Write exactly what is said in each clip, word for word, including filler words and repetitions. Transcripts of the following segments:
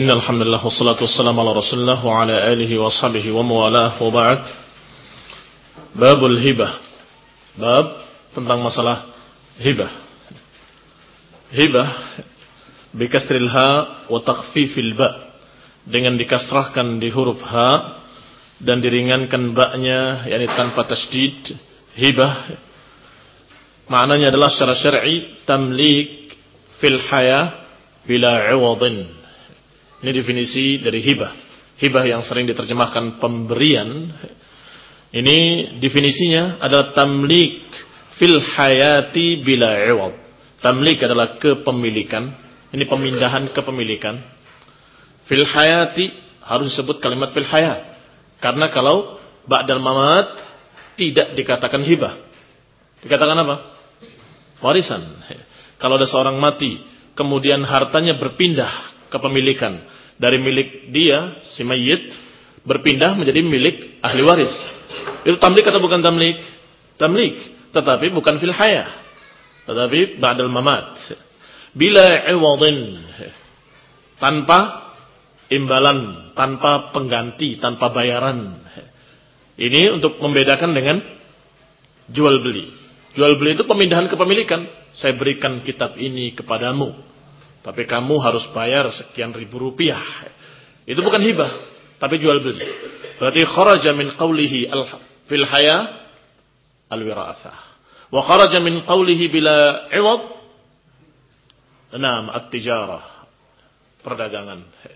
Innal hamdalillah wassalatu wassalamu ala Rasulillah wa ala alihi wa sahbihi wa mawalah wa ba'd. Babul hibah. Bab tentang masalah hibah. Hibah bi kasril ha wa takhfifil ba. Dengan dikasrahkan di huruf ha dan diringankan ba-nya, yakni tanpa tasydid. Hibah maknanya adalah secara syar'i tamlik fil haya bila 'iwadin. Ini definisi dari hibah. Hibah yang sering diterjemahkan pemberian. Ini definisinya adalah tamlik fil hayati bila 'iwad. Tamlik adalah kepemilikan. Ini pemindahan kepemilikan. Fil hayati harus disebut kalimat fil hayat. Karena kalau ba'dal mamat tidak dikatakan hibah. Dikatakan apa? Warisan. Kalau ada seorang mati, kemudian hartanya berpindah kepemilikan dari milik dia, si mayit, berpindah menjadi milik ahli waris. Itu tamlik atau bukan tamlik? Tamlik, tetapi bukan fil hayah, tetapi ba'dal mamat. Bila 'iwadin, tanpa imbalan, tanpa pengganti, tanpa bayaran. Ini untuk membedakan dengan jual beli. Jual beli itu pemindahan kepemilikan. Saya berikan kitab ini kepadamu, tapi kamu harus bayar sekian ribu rupiah. Itu bukan hibah, tapi jual beli. Berarti kharaja min qawlihi fil haya al-wira'athah. Wa kharaja min qawlihi bila 'iwad, naam, at-tijarah, perdagangan.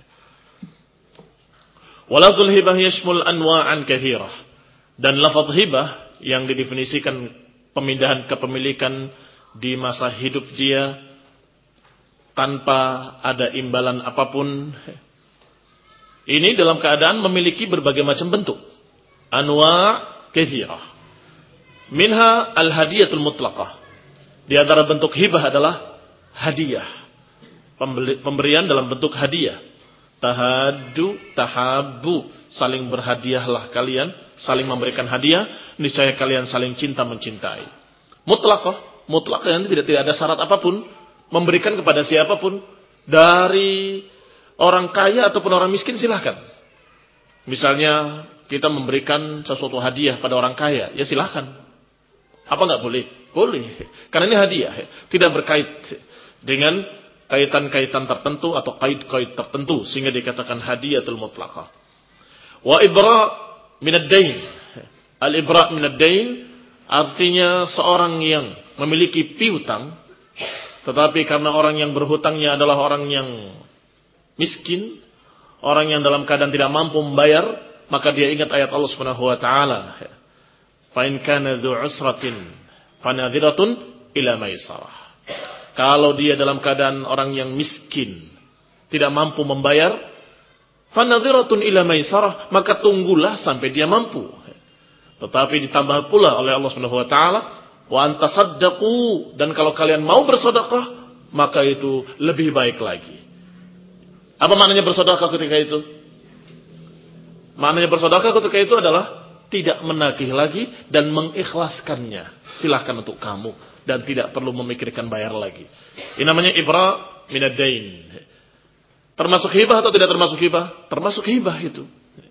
Wa lafdzul hibah yashmul anwa'an katsirah. Dan lafaz hibah yang didefinisikan pemindahan kepemilikan di masa hidup dia tanpa ada imbalan apapun. Ini dalam keadaan memiliki berbagai macam bentuk. Anwa' katsirah. Minha al-hadiyatul mutlaqah. Di antara bentuk hibah adalah hadiah. Pemberian dalam bentuk hadiah. Tahaddu, tahabbu, saling berhadiahlah kalian, saling memberikan hadiah, niscaya kalian saling cinta mencintai. Mutlaqah, mutlaqah yang tidak tidak ada syarat apapun. Memberikan kepada siapapun, dari orang kaya ataupun orang miskin, silahkan. Misalnya kita memberikan sesuatu hadiah pada orang kaya, ya silahkan. Apa nggak boleh? Boleh, karena ini hadiah, tidak berkait dengan kaitan-kaitan tertentu atau kait-kait tertentu, sehingga dikatakan hadiyatul mutlaqah. Wa ibra' minad dain. Al-ibra' minad dain artinya seorang yang memiliki piutang, tetapi karena orang yang berhutangnya adalah orang yang miskin, orang yang dalam keadaan tidak mampu membayar, maka dia ingat ayat Allah Subhanahu wa taala, fa in kana dzu usratin fanadhiratun ila maisarah. Kalau dia dalam keadaan orang yang miskin, tidak mampu membayar, fanadhiratun ila maisarah, maka tunggulah sampai dia mampu. Tetapi ditambah pula oleh Allah Subhanahu wa taala, wa antasaddaqu, dan kalau kalian mau bersedekah, maka itu lebih baik lagi. Apa maknanya bersedekah ketika itu? Maknanya bersedekah ketika itu adalah tidak menagih lagi dan mengikhlaskannya. Silahkan untuk kamu dan tidak perlu memikirkan bayar lagi. Ini namanya ibra' minad dain. Termasuk hibah atau tidak termasuk hibah? Termasuk hibah itu.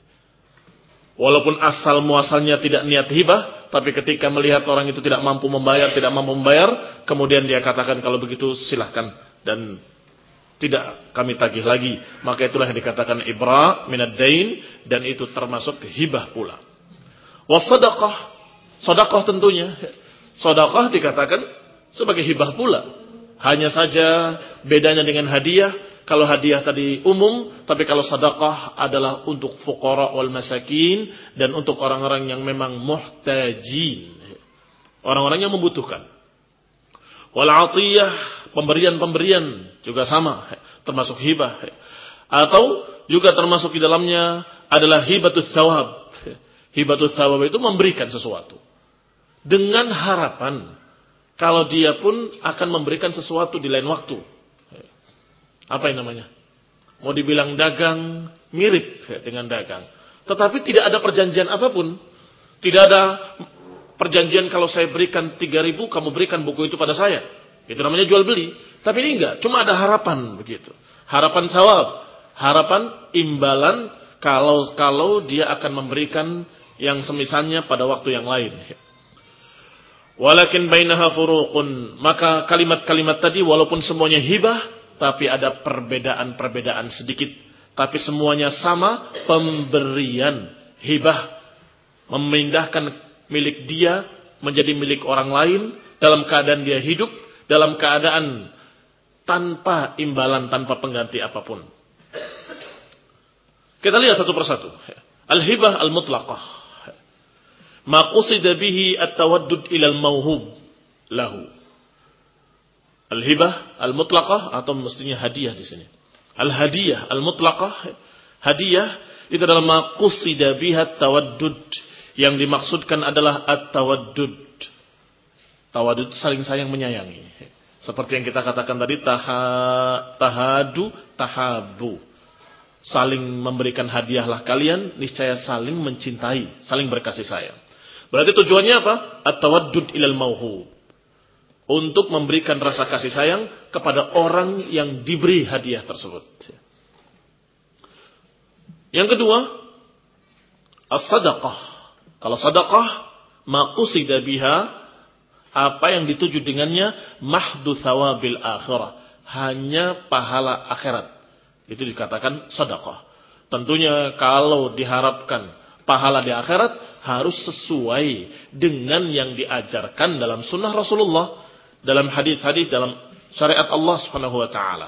Walaupun asal muasalnya tidak niat hibah, tapi ketika melihat orang itu tidak mampu membayar, tidak mampu membayar, kemudian dia katakan kalau begitu silahkan dan tidak kami tagih lagi, maka itulah yang dikatakan ibra' minad dain, dan itu termasuk hibah pula. Wasadaqah, sedekah tentunya. Sedekah dikatakan sebagai hibah pula. Hanya saja bedanya dengan hadiah. Kalau hadiah tadi umum, tapi kalau sedekah adalah untuk fuqara wal masakin, dan untuk orang-orang yang memang muhtajin, orang-orang yang membutuhkan. Wal atiyah, pemberian-pemberian juga sama, termasuk hibah. Atau juga termasuk di dalamnya adalah hibatus thawab. Hibatus thawab itu memberikan sesuatu dengan harapan kalau dia pun akan memberikan sesuatu di lain waktu. Apa yang namanya? Mau dibilang dagang, mirip dengan dagang. Tetapi tidak ada perjanjian apapun. Tidak ada perjanjian kalau saya berikan tiga ribu, kamu berikan buku itu pada saya. Itu namanya jual beli. Tapi ini enggak, cuma ada harapan begitu. Harapan thawab. harapan, imbalan kalau kalau dia akan memberikan yang semisalnya pada waktu yang lain. Walakin bainaha furuqun, maka kalimat-kalimat tadi walaupun semuanya hibah, tapi ada perbedaan-perbedaan sedikit, tapi semuanya sama, pemberian hibah, memindahkan milik dia menjadi milik orang lain dalam keadaan dia hidup, dalam keadaan tanpa imbalan, tanpa pengganti apapun. Kita lihat satu persatu. Al-hibah al-mutlaqah. Ma qusida bihi at-tawaddud ila al-mawhub lahu. Al-hibah al-mutlaqah atau mestinya hadiah di sini. Al-hadiyah al-mutlaqah, hadiah itu adalah ma qusida biha at-tawaddud, yang dimaksudkan adalah at-tawaddud. Tawaddud saling sayang menyayangi. Seperti yang kita katakan tadi, taha, tahadu, tahabu. Saling memberikan hadiahlah kalian, niscaya saling mencintai, saling berkasih sayang. Berarti tujuannya apa? At-tawaddud ilal mauhub. Untuk memberikan rasa kasih sayang kepada orang yang diberi hadiah tersebut. Yang kedua, as-sadaqah. Kalau sadaqah, ma qusida biha, apa yang dituju dengannya, mahdu thawabil akhirah, hanya pahala akhirat. Itu dikatakan sedekah. Tentunya kalau diharapkan pahala di akhirat harus sesuai dengan yang diajarkan dalam sunnah Rasulullah, dalam hadis-hadis, dalam syariat Allah Subhanahu wa taala.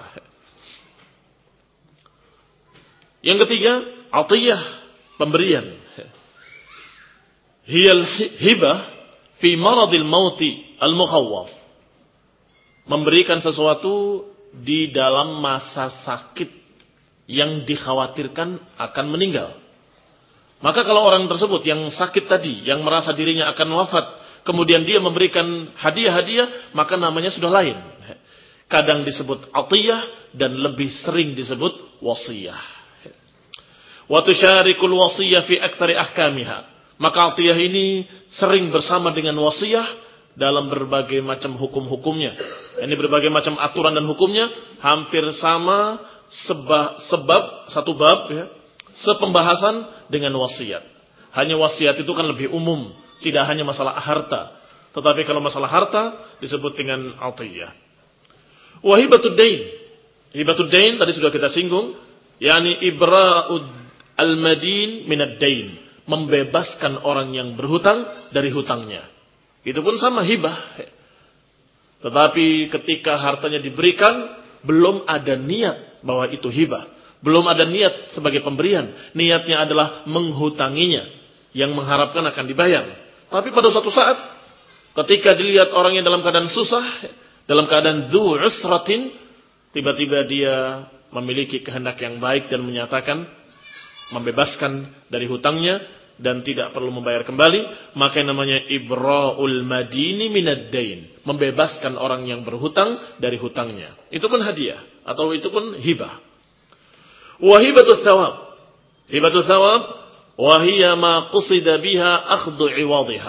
Yang ketiga, atiyah, pemberian. Hiyal hibah fi maradil mauti al-mukhawwaf. Memberikan sesuatu di dalam masa sakit yang dikhawatirkan akan meninggal. Maka kalau orang tersebut yang sakit tadi, yang merasa dirinya akan wafat, kemudian dia memberikan hadiah-hadiah, maka namanya sudah lain. Kadang disebut atiyah dan lebih sering disebut wasiyah. Wa tusyarikul wasiyah fi aktsari ahkamiha. Maka atiyah ini sering bersama dengan wasiyah dalam berbagai macam hukum-hukumnya. Ini berbagai macam aturan dan hukumnya hampir sama, sebab, sebab satu bab ya, sepembahasan dengan wasiat. Hanya wasiat itu kan lebih umum, tidak hanya masalah harta. Tetapi kalau masalah harta disebut dengan atiyah. Wa hibatud dain. Hibatud dain tadi sudah kita singgung, yakni ibra'ud al-madin minad dain, membebaskan orang yang berhutang dari hutangnya. Itu pun sama hibah. Tetapi ketika hartanya diberikan, belum ada niat bahwa itu hibah. Belum ada niat sebagai pemberian. Niatnya adalah menghutanginya, yang mengharapkan akan dibayar. Tapi pada suatu saat, ketika dilihat orangnya dalam keadaan susah, dalam keadaan dzu usratin, tiba-tiba dia memiliki kehendak yang baik dan menyatakan membebaskan dari hutangnya dan tidak perlu membayar kembali, maka namanya ibra'ul madini minad dain, membebaskan orang yang berhutang dari hutangnya. Itu pun hadiah atau itu pun hibah. Wa hibatus tsawab. Hibatus tsawab wa hiya ma qusida biha akhdhu 'iwadhiha.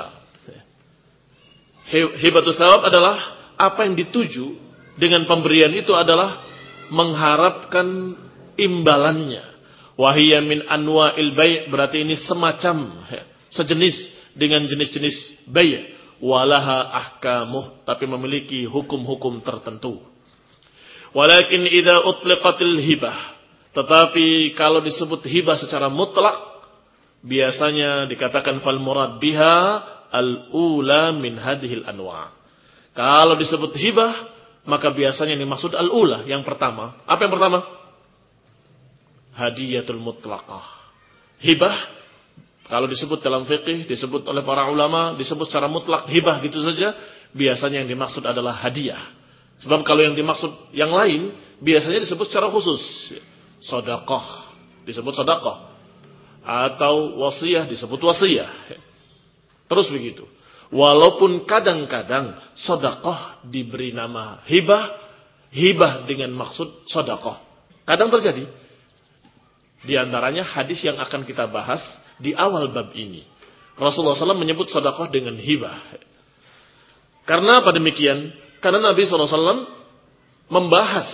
Hibatus tsawab adalah apa yang dituju dengan pemberian itu adalah mengharapkan imbalannya. Wahiyya min anwa'il bai', berarti ini semacam sejenis dengan jenis-jenis bai', walaha ahkamuh, tapi memiliki hukum-hukum tertentu. Walakin idza utliqatil hibah, tetapi kalau disebut hibah secara mutlak, biasanya dikatakan fal murad biha al-ula min hadhil anwa'. Kalau disebut hibah, maka biasanya yang dimaksud al-ula, yang pertama. Apa yang pertama? Hadiyatul mutlaqah. Hibah, kalau disebut dalam fiqih, disebut oleh para ulama, disebut secara mutlak hibah gitu saja, biasanya yang dimaksud adalah hadiah. Sebab kalau yang dimaksud yang lain, biasanya disebut secara khusus. Sedekah, disebut sedekah. Atau wasiyah, disebut wasiyah. Terus begitu. Walaupun kadang-kadang sedekah diberi nama hibah, hibah dengan maksud sedekah. Kadang terjadi. Di antaranya hadis yang akan kita bahas di awal bab ini. Rasulullah shallallahu alaihi wasallam menyebut sedekah dengan hibah. Karena apa demikian? Karena Nabi shallallahu alaihi wasallam membahas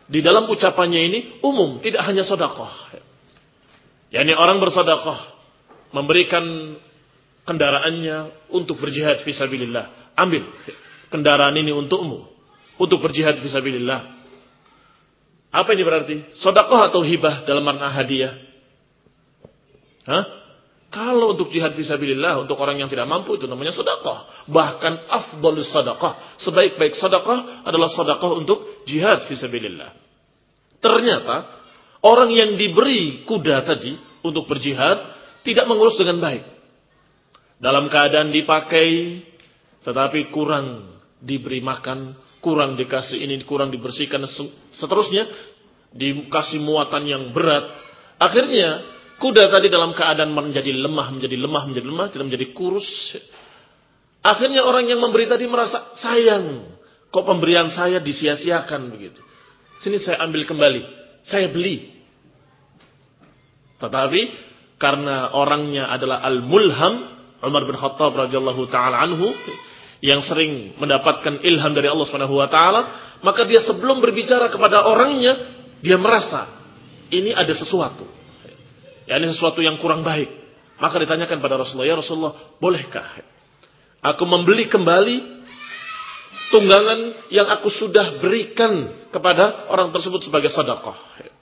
di dalam ucapannya ini umum, tidak hanya sedekah. yakni orang bersedekah memberikan kendaraannya untuk berjihad fisabilillah. Ambil kendaraan ini untukmu untuk berjihad fisabilillah. Apa ini berarti? Sedekah atau hibah dalam makna hadiah? Hah? Kalau untuk jihad fisabilillah untuk orang yang tidak mampu itu namanya sedekah. Bahkan afdhalus sedekah, sebaik-baik sedekah adalah sedekah untuk jihad fisabilillah. Ternyata orang yang diberi kuda tadi untuk berjihad tidak mengurus dengan baik. Dalam keadaan dipakai tetapi kurang diberi makan, kurang dikasih ini, kurang dibersihkan, seterusnya dikasih muatan yang berat. Akhirnya kuda tadi dalam keadaan menjadi lemah, menjadi lemah, menjadi lemah, tidak menjadi kurus. Akhirnya orang yang memberi tadi merasa sayang, kok pemberian saya disia-siakan begitu. Sini saya ambil kembali, saya beli. Tetapi karena orangnya adalah al-mulham, Umar bin Khattab radhiyallahu taala anhu, yang sering mendapatkan ilham dari Allah Subhanahu wa taala, maka dia sebelum berbicara kepada orangnya, dia merasa ini ada sesuatu. Ya, ini sesuatu yang kurang baik. Maka ditanyakan pada Rasulullah, ya Rasulullah, bolehkah aku membeli kembali tunggangan yang aku sudah berikan kepada orang tersebut sebagai sedekah?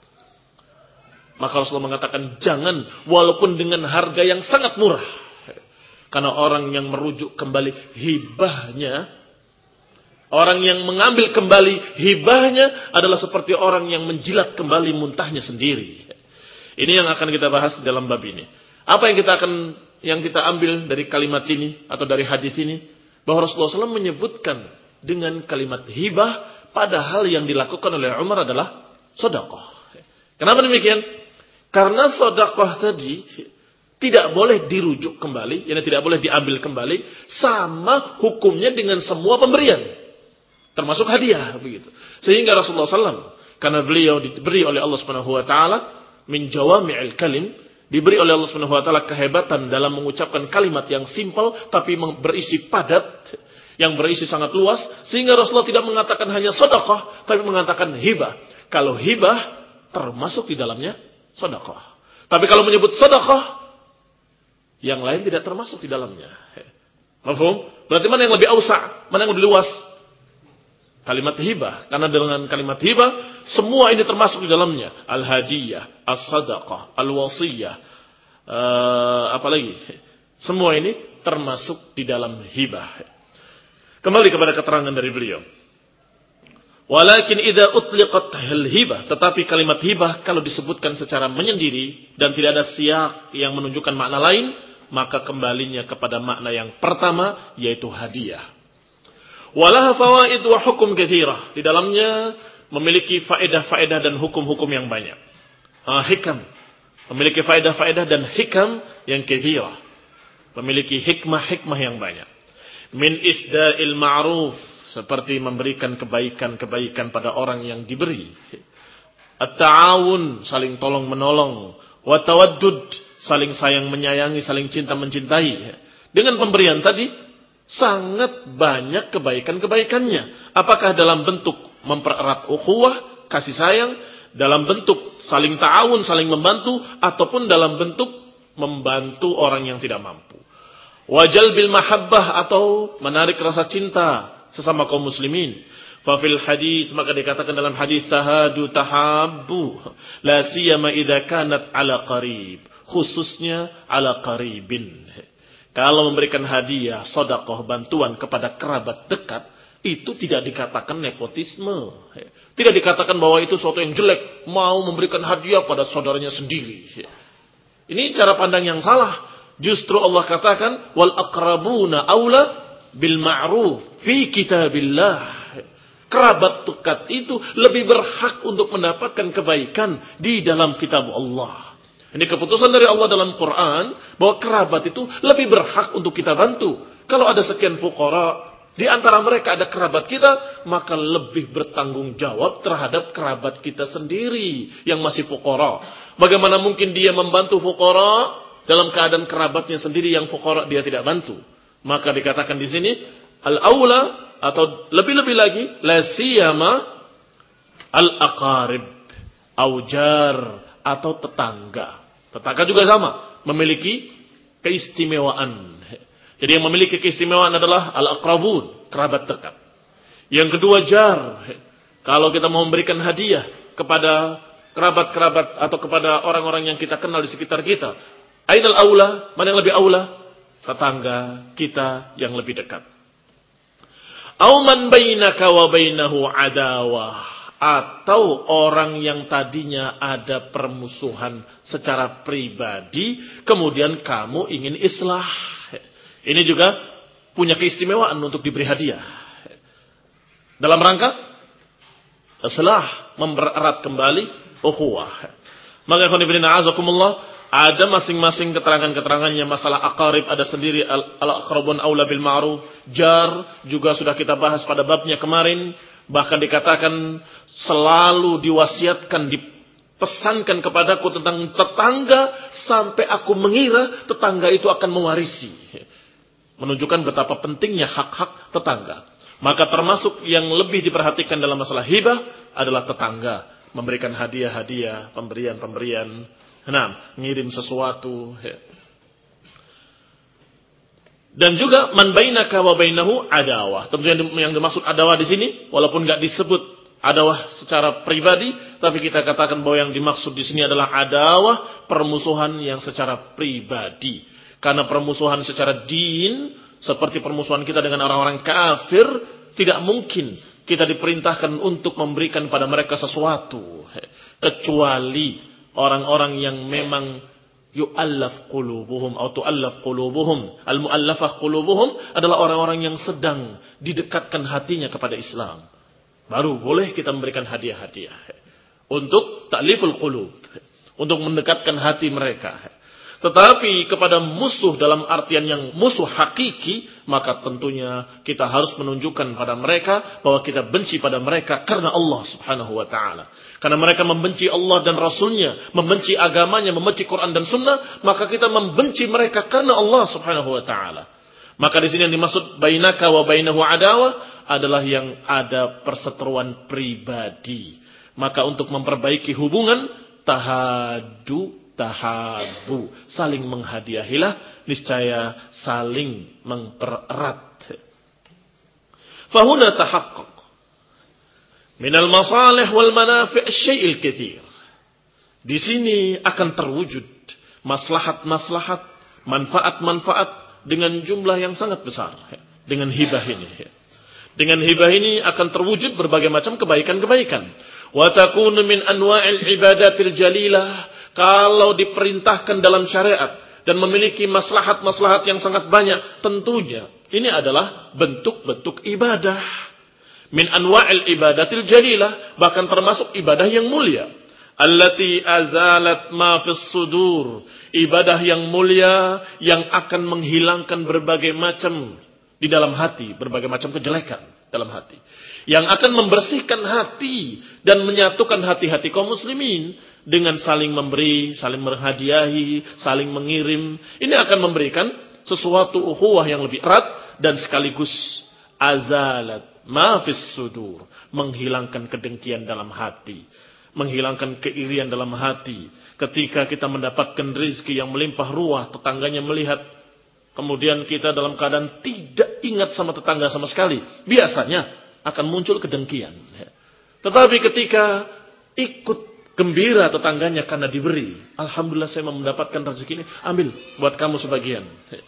Maka Rasulullah mengatakan, jangan, walaupun dengan harga yang sangat murah. Karena orang yang merujuk kembali hibahnya, orang yang mengambil kembali hibahnya adalah seperti orang yang menjilat kembali muntahnya sendiri. Ini yang akan kita bahas dalam bab ini. Apa yang kita akan yang kita ambil dari kalimat ini atau dari hadis ini, bahwa Rasulullah shallallahu alaihi wasallam menyebutkan dengan kalimat hibah, padahal yang dilakukan oleh Umar adalah sedekah. Kenapa demikian? Karena sedekah tadi tidak boleh dirujuk kembali, yani tidak boleh diambil kembali, sama hukumnya dengan semua pemberian, termasuk hadiah begitu. Sehingga Rasulullah shallallahu alaihi wasallam, karena beliau diberi oleh Allah Subhanahu wa taala min jawami'il kalim, diberi oleh Allah Subhanahu wa taala kehebatan dalam mengucapkan kalimat yang simpel tapi berisi padat, yang berisi sangat luas, sehingga Rasulullah tidak mengatakan hanya sedekah tapi mengatakan hibah. Kalau hibah termasuk di dalamnya sedekah. Tapi kalau menyebut sedekah, yang lain tidak termasuk di dalamnya. Mafhum? Berarti mana yang lebih ausa? Mana yang lebih luas? Kalimat hibah. Karena dengan kalimat hibah, semua ini termasuk di dalamnya. Al-hadiyah, as-sadaqah, al-wasiyah. Uh, apalagi? Semua ini termasuk di dalam hibah. Kembali kepada keterangan dari beliau. Walakin idza utliqat al-hibah, tetapi kalimat hibah kalau disebutkan secara menyendiri dan tidak ada siyak yang menunjukkan makna lain, maka kembalinya kepada makna yang pertama, yaitu hadiah. Walaha fawaid wa hukum katsirah, di dalamnya memiliki faedah-faedah dan hukum-hukum yang banyak. Ah, hikam, memiliki faedah-faedah dan hikam yang katsirah, memiliki hikmah-hikmah yang banyak. Min isda'il ma'ruf, seperti memberikan kebaikan-kebaikan pada orang yang diberi. At-ta'awun, saling tolong menolong. Wa tawaddud, saling sayang menyayangi, saling cinta mencintai. Dengan pemberian tadi sangat banyak kebaikan-kebaikannya. Apakah dalam bentuk mempererat ukhuwah, kasih sayang, dalam bentuk saling ta'awun, saling membantu, ataupun dalam bentuk membantu orang yang tidak mampu. Wajal bil mahabbah, atau menarik rasa cinta sesama kaum muslimin. Fa fil hadis, maka dikatakan dalam hadis, tahadu tahabbu la siyama idza kanat ala qarib, khususnya ala qaribin. Kalau memberikan hadiah, sedekah, bantuan kepada kerabat dekat, itu tidak dikatakan nepotisme. Tidak dikatakan bahwa itu sesuatu yang jelek, mau memberikan hadiah pada saudaranya sendiri. Ini cara pandang yang salah. Justru Allah katakan wal aqrabuna aula bil ma'ruf fi kitabillah. Kerabat dekat itu lebih berhak untuk mendapatkan kebaikan di dalam kitab Allah. Ini keputusan dari Allah dalam Quran bahwa kerabat itu lebih berhak untuk kita bantu. Kalau ada sekian fuqara, di antara mereka ada kerabat kita, maka lebih bertanggung jawab terhadap kerabat kita sendiri yang masih fuqara. Bagaimana mungkin dia membantu fuqara dalam keadaan kerabatnya sendiri yang fuqara dia tidak bantu? Maka dikatakan di sini al-aula, atau lebih-lebih lagi la siyama Al-aqarib, aujar, atau tetangga. Tetangga juga sama, memiliki keistimewaan. Jadi yang memiliki keistimewaan adalah al-aqrabun, kerabat dekat. Yang kedua jar. Kalau kita mau memberikan hadiah kepada kerabat-kerabat atau kepada orang-orang yang kita kenal di sekitar kita, ainal aula, mana yang lebih aula? Tetangga kita yang lebih dekat. Au man bainaka wa bainahu adawah, atau orang yang tadinya ada permusuhan secara pribadi, kemudian kamu ingin islah. Ini juga punya keistimewaan untuk diberi hadiah. Dalam rangka islah, mempererat kembali ukhuwah. Maka khonibina azakumullah, ada masing-masing keterangan-keterangannya. Masalah aqarib ada sendiri, al-aqrabun aula bil ma'ruf. Jar juga sudah kita bahas pada babnya kemarin. Bahkan dikatakan selalu diwasiatkan, dipesankan kepadaku tentang tetangga sampai aku mengira tetangga itu akan mewarisi. Menunjukkan betapa pentingnya hak-hak tetangga. Maka termasuk yang lebih diperhatikan dalam masalah hibah adalah tetangga. Memberikan hadiah-hadiah, pemberian-pemberian. Nah, ngirim sesuatu. Dan juga man bainaka wa bainahu adawah. Tentunya yang dimaksud adawah di sini, walaupun enggak disebut adawah secara pribadi, tapi kita katakan bahwa yang dimaksud di sini adalah adawah, permusuhan yang secara pribadi. Karena permusuhan secara din, seperti permusuhan kita dengan orang-orang kafir, tidak mungkin kita diperintahkan untuk memberikan pada mereka sesuatu, kecuali orang-orang yang memang yu'allaf qulubuhum atau tu'allaf qulubuhum. Al-mu'allafah qulubuhum adalah orang-orang yang sedang didekatkan hatinya kepada Islam. Baru boleh kita memberikan hadiah-hadiah untuk ta'liful qulub, untuk mendekatkan hati mereka. Tetapi kepada musuh dalam artian yang musuh hakiki, maka tentunya kita harus menunjukkan pada mereka bahwa kita benci pada mereka karena Allah Subhanahu wa taala. Karena mereka membenci Allah dan Rasulnya, membenci agamanya, membenci Quran dan Sunnah, maka kita membenci mereka karena Allah Subhanahu wa taala. Maka di sini yang dimaksud bainaka wa bainahu adawah adalah yang ada perseteruan pribadi. Maka untuk memperbaiki hubungan, tahadu tahabu, saling menghadiahilah, niscaya saling mempererat. Fahuna tahaqqaq minal masalih wal manafi' syai'il katsir. Di sini akan terwujud maslahat-maslahat, manfaat-manfaat dengan jumlah yang sangat besar dengan hibah ini. Dengan hibah ini akan terwujud berbagai macam kebaikan-kebaikan. Wa takunu min anwa'il ibadatil jalilah. Kalau diperintahkan dalam syariat dan memiliki maslahat-maslahat yang sangat banyak, tentunya ini adalah bentuk-bentuk ibadah. Min anwa'il ibadatil jalilah, bahkan termasuk ibadah yang mulia. Allati azalat ma fis sudur, ibadah yang mulia yang akan menghilangkan berbagai macam di dalam hati, berbagai macam kejelekan dalam hati. Yang akan membersihkan hati dan menyatukan hati-hati kaum muslimin dengan saling memberi, saling berhadiahi, saling mengirim. Ini akan memberikan sesuatu ukhuwah yang lebih erat dan sekaligus azalat ma fis sudur, menghilangkan kedengkian dalam hati, menghilangkan keirian dalam hati. Ketika kita mendapatkan rezeki yang melimpah ruah, tetangganya melihat, kemudian kita dalam keadaan tidak ingat sama tetangga sama sekali, biasanya akan muncul kedengkian. Tetapi ketika ikut gembira tetangganya karena diberi, alhamdulillah saya mendapatkan rezeki ini, ambil buat kamu sebagian,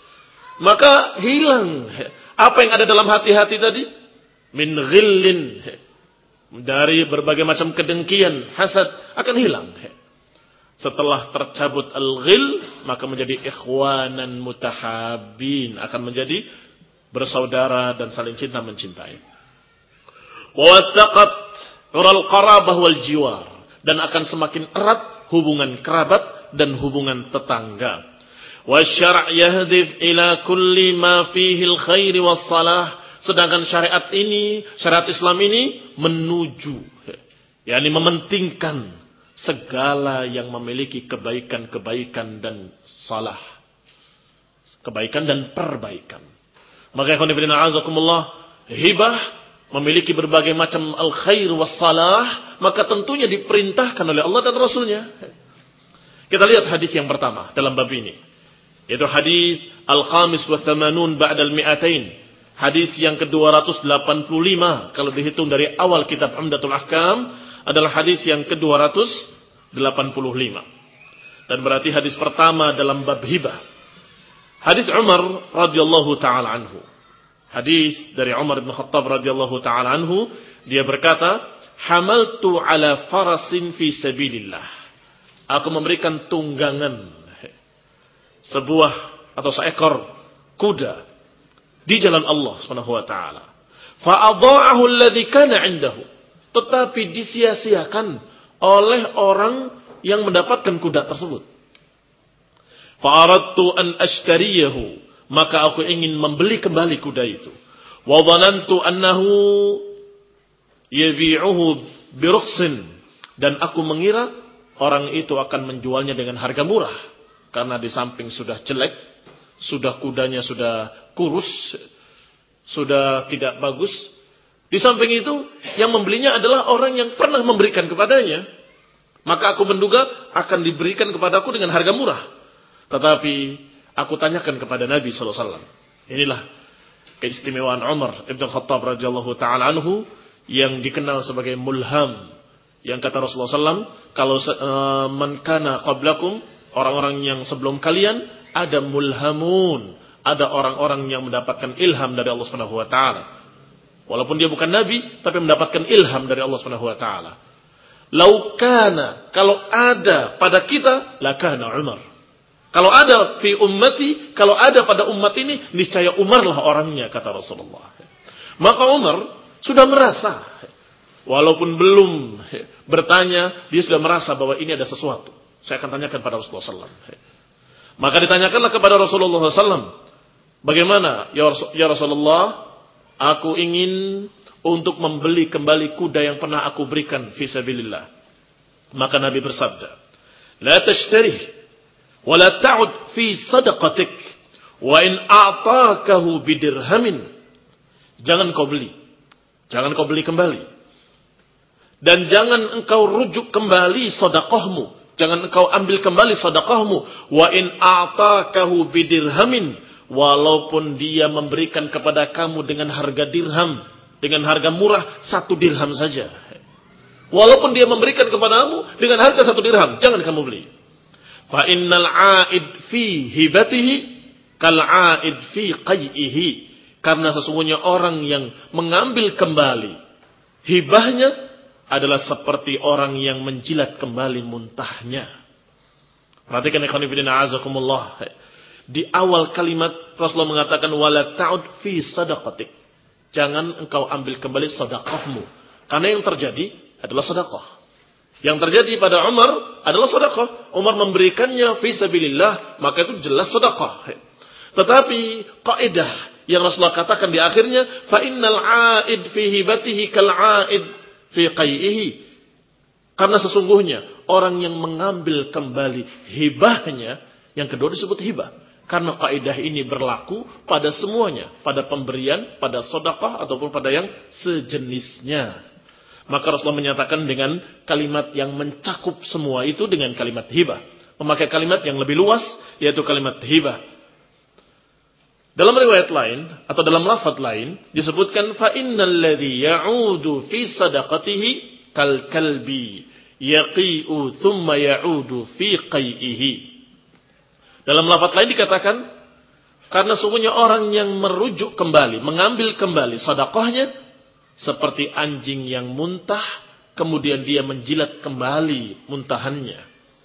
maka hilang apa yang ada dalam hati-hati tadi, min ghillin, dari berbagai macam kedengkian, hasad, akan hilang. Setelah tercabut al-ghil, maka menjadi ikhwanan mutahabbin, akan menjadi bersaudara dan saling cinta mencintai. Wa wattaqat ural qarabah wal jiwar, dan akan semakin erat hubungan kerabat dan hubungan tetangga. Wa syara' yahdif ila kulli ma fihi al-khair was salah, sedangkan syariat ini, syariat Islam ini menuju, yakni mementingkan segala yang memiliki kebaikan-kebaikan dan salah, kebaikan dan perbaikan. Maka ikhwan fillah azakumullah, hibah memiliki berbagai macam al-khair was-salah, maka tentunya diperintahkan oleh Allah dan Rasulnya. Kita lihat hadis yang pertama dalam bab ini, yaitu hadis al-khamis wa thamanun ba'dal mi'atain. Hadis yang ke-dua ratus delapan puluh lima kalau dihitung dari awal kitab Umdatul Ahkam adalah hadis yang ke-dua ratus delapan puluh lima. Dan berarti hadis pertama dalam bab hibah. Hadis Umar radhiyallahu taala anhu. Hadis dari Umar bin Khattab radhiyallahu taala anhu, dia berkata, "Hamaltu ala farasin fi sabilillah." Aku memberikan tunggangan sebuah atau seekor kuda di jalan Allah Subhanahu wa taala. Fa adha'ahu alladhi kana 'indahu. Tetapi disia-siakan oleh orang yang mendapatkan kuda tersebut. Fa aradtu an ashtariyahu, maka aku ingin membeli kembali kuda itu. Wa dhanantu annahu yabi'uhu bi rukhsin, dan aku mengira orang itu akan menjualnya dengan harga murah karena di samping sudah jelek, sudah kudanya sudah kurus, sudah tidak bagus. Di samping itu, yang membelinya adalah orang yang pernah memberikan kepadanya. Maka aku menduga akan diberikan kepadaku dengan harga murah. Tetapi aku tanyakan kepada Nabi sallallahu alaihi wasallam. Inilah keistimewaan Umar ibn Khattab radhiyallahu taala anhu yang dikenal sebagai mulham. Yang kata Rasulullah sallallahu alaihi wasallam, kalau uh, man kana qablakum, orang-orang yang sebelum kalian ada mulhamun, ada orang-orang yang mendapatkan ilham dari Allah Subhanahu wa taala. Walaupun dia bukan nabi, tapi mendapatkan ilham dari Allah Subhanahu wa taala. Lau kana, kalau ada pada kita, lakana Umar. Kalau ada fi ummati, kalau ada pada umat ini, niscaya Umarlah orangnya, kata Rasulullah. Maka Umar sudah merasa, walaupun belum bertanya, dia sudah merasa bahwa ini ada sesuatu. Saya akan tanyakan pada Rasulullah sallallahu alaihi wasallam. Maka ditanyakanlah kepada Rasulullah sallallahu alaihi wasallam, bagaimana ya Rasulullah, aku ingin untuk membeli kembali kuda yang pernah aku berikan fi sabilillah. Maka Nabi bersabda, la tashtarih wa la ta'ud fi sadaqatik wa in a'takahu bidirhamin. Jangan kau beli, jangan kau beli kembali, dan jangan engkau rujuk kembali sedekahmu, jangan engkau ambil kembali sedekahmu. Wa in a'takahu bidirhamin, walaupun dia memberikan kepada kamu dengan harga dirham, dengan harga murah satu dirham saja. Walaupun dia memberikan kepadamu dengan harga satu dirham, jangan kamu beli. Fa innal 'aid fi hibatihi kal 'aid fi qai'ihi. Karena sesungguhnya orang yang mengambil kembali hibahnya adalah seperti orang yang menjilat kembali muntahnya. Perhatikan ikhwan fillah azakumullah. Di awal kalimat Rasulullah mengatakan wala ta'ud fi sadaqatik. Jangan engkau ambil kembali sedekahmu. Karena yang terjadi adalah sedekah. Yang terjadi pada Umar adalah sedekah. Umar memberikannya fi sabilillah, maka itu jelas sedekah. Tetapi kaidah yang Rasulullah katakan di akhirnya, fa innal 'aid fi hibatihi kal 'aid fi qai'ihi. Karena sesungguhnya orang yang mengambil kembali hibahnya, yang kedua disebut hibah. Karena kaidah ini berlaku pada semuanya, pada pemberian, pada sedekah ataupun pada yang sejenisnya. Maka Rasulullah menyatakan dengan kalimat yang mencakup semua itu dengan kalimat hibah. Memakai kalimat yang lebih luas, yaitu kalimat hibah. Dalam riwayat lain atau dalam lafaz lain disebutkan fa innal ladzi ya'udu fi sadaqatihi kal kalbi yaqi'u thumma ya'udu fi qai'ihi. Dalam lafaz lain dikatakan, karena sungguhnya orang yang merujuk kembali, mengambil kembali sedekahnya seperti anjing yang muntah, kemudian dia menjilat kembali muntahannya.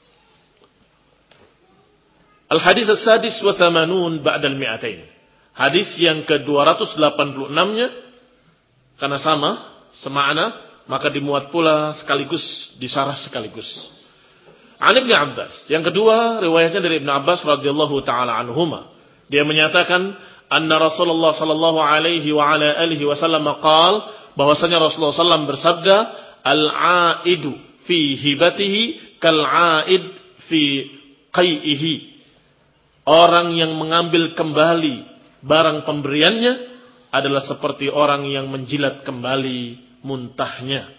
Al-hadis as-sadis wa thamanun ba'dal mi'atain. Hadis yang ke dua ratus delapan puluh enam-nya, karena sama, semakna, maka dimuat pula sekaligus, disarah sekaligus. An Ibnu Abbas. Yang kedua, riwayatnya dari Ibnu Abbas radhiyallahu taala anhuma. Dia menyatakan, anna Rasulullah sallallahu alaihi wa ala alihi wasallam qaal, bahwasanya Rasulullah sallallahu alaihi wasallam bersabda, al-'aidu fi hibatihi kal-'aid fi qai'ihi. Orang yang mengambil kembali barang pemberiannya adalah seperti orang yang menjilat kembali muntahnya.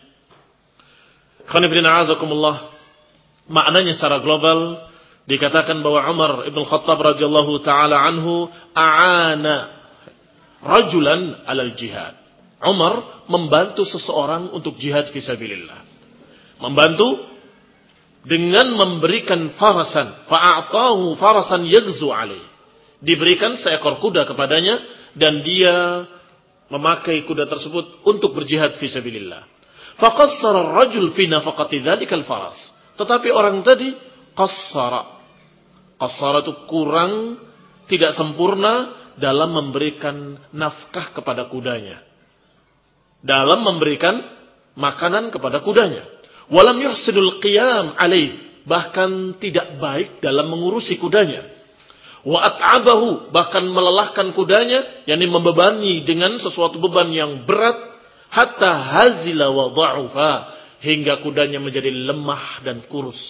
Khonifidina azakumullah. Maknanya secara global dikatakan bahwa Umar ibn Khattab radhiyallahu taala anhu a'ana rajulan alal jihad. Umar membantu seseorang untuk jihad fisabilillah. Membantu dengan memberikan farasan, fa'atahu farasan yagzu alaih. Diberikan seekor kuda kepadanya dan dia memakai kuda tersebut untuk berjihad fisabilillah. Faqassara ar-rajul fi nafaqati dzalikal faras. Tetapi orang tadi qassara. Qassara itu kurang, tidak sempurna dalam memberikan nafkah kepada kudanya. Dalam memberikan makanan kepada kudanya. Walam yuhsinul qiyam alaih. Bahkan tidak baik dalam mengurusi kudanya. Wa at'abahu, bahkan melelahkan kudanya, yakni membebani dengan sesuatu beban yang berat, hatta hazila wa dha'ufa, hingga kudanya menjadi lemah dan kurus.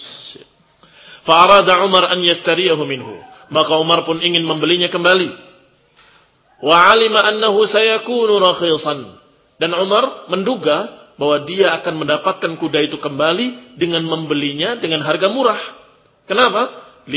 Fa arada Umar an yastariyahu minhu, maka Umar pun ingin membelinya kembali. Wa alima annahu sayakunu rakhisan, dan Umar menduga bahwa dia akan mendapatkan kuda itu kembali dengan membelinya dengan harga murah. Kenapa?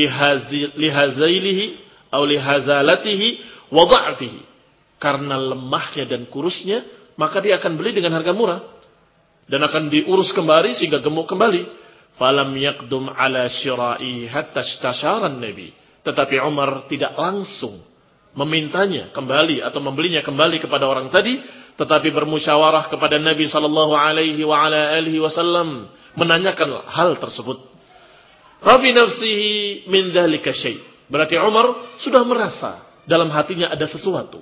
Lihazailihi atau lihazalatihi wa dha'fihi. Karena lemahnya dan kurusnya, maka dia akan beli dengan harga murah dan akan diurus kembali sehingga gemuk kembali. Falam yaqdum ala syira'i hatta istashara an-nabi. Tetapi Umar tidak langsung memintanya kembali atau membelinya kembali kepada orang tadi, tetapi bermusyawarah kepada Nabi sallallahu alaihi wa ala alihi wasallam, menanyakan hal tersebut. Fa fi nafsihi min dzalika syai'. Berarti Umar sudah merasa dalam hatinya ada sesuatu.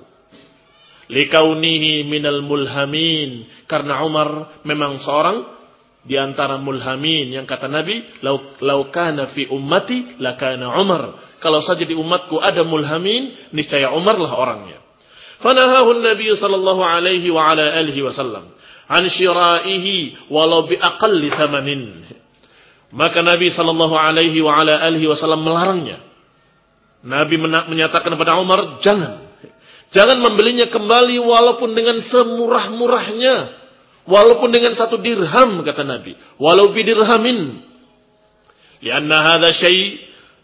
Likaunihi minal mulhamin, karena Umar memang seorang di antara mulhamin yang kata Nabi, lau lau kana fi ummati lakana Umar. Kalau saja di umatku ada mulhamin, niscaya Umar lah orangnya. Fanahahu Nabi sallallahu alaihi wa ala alihi wasallam an syira'ihi walau bi aqalli thamanin. Maka Nabi sallallahu alaihi wa ala alihi wasallam melarangnya. Nabi menyatakan kepada Umar, jangan Jangan membelinya kembali walaupun dengan semurah-murahnya. Walaupun dengan satu dirham, kata Nabi. Walau bidirhamin. Lianna hadha syai'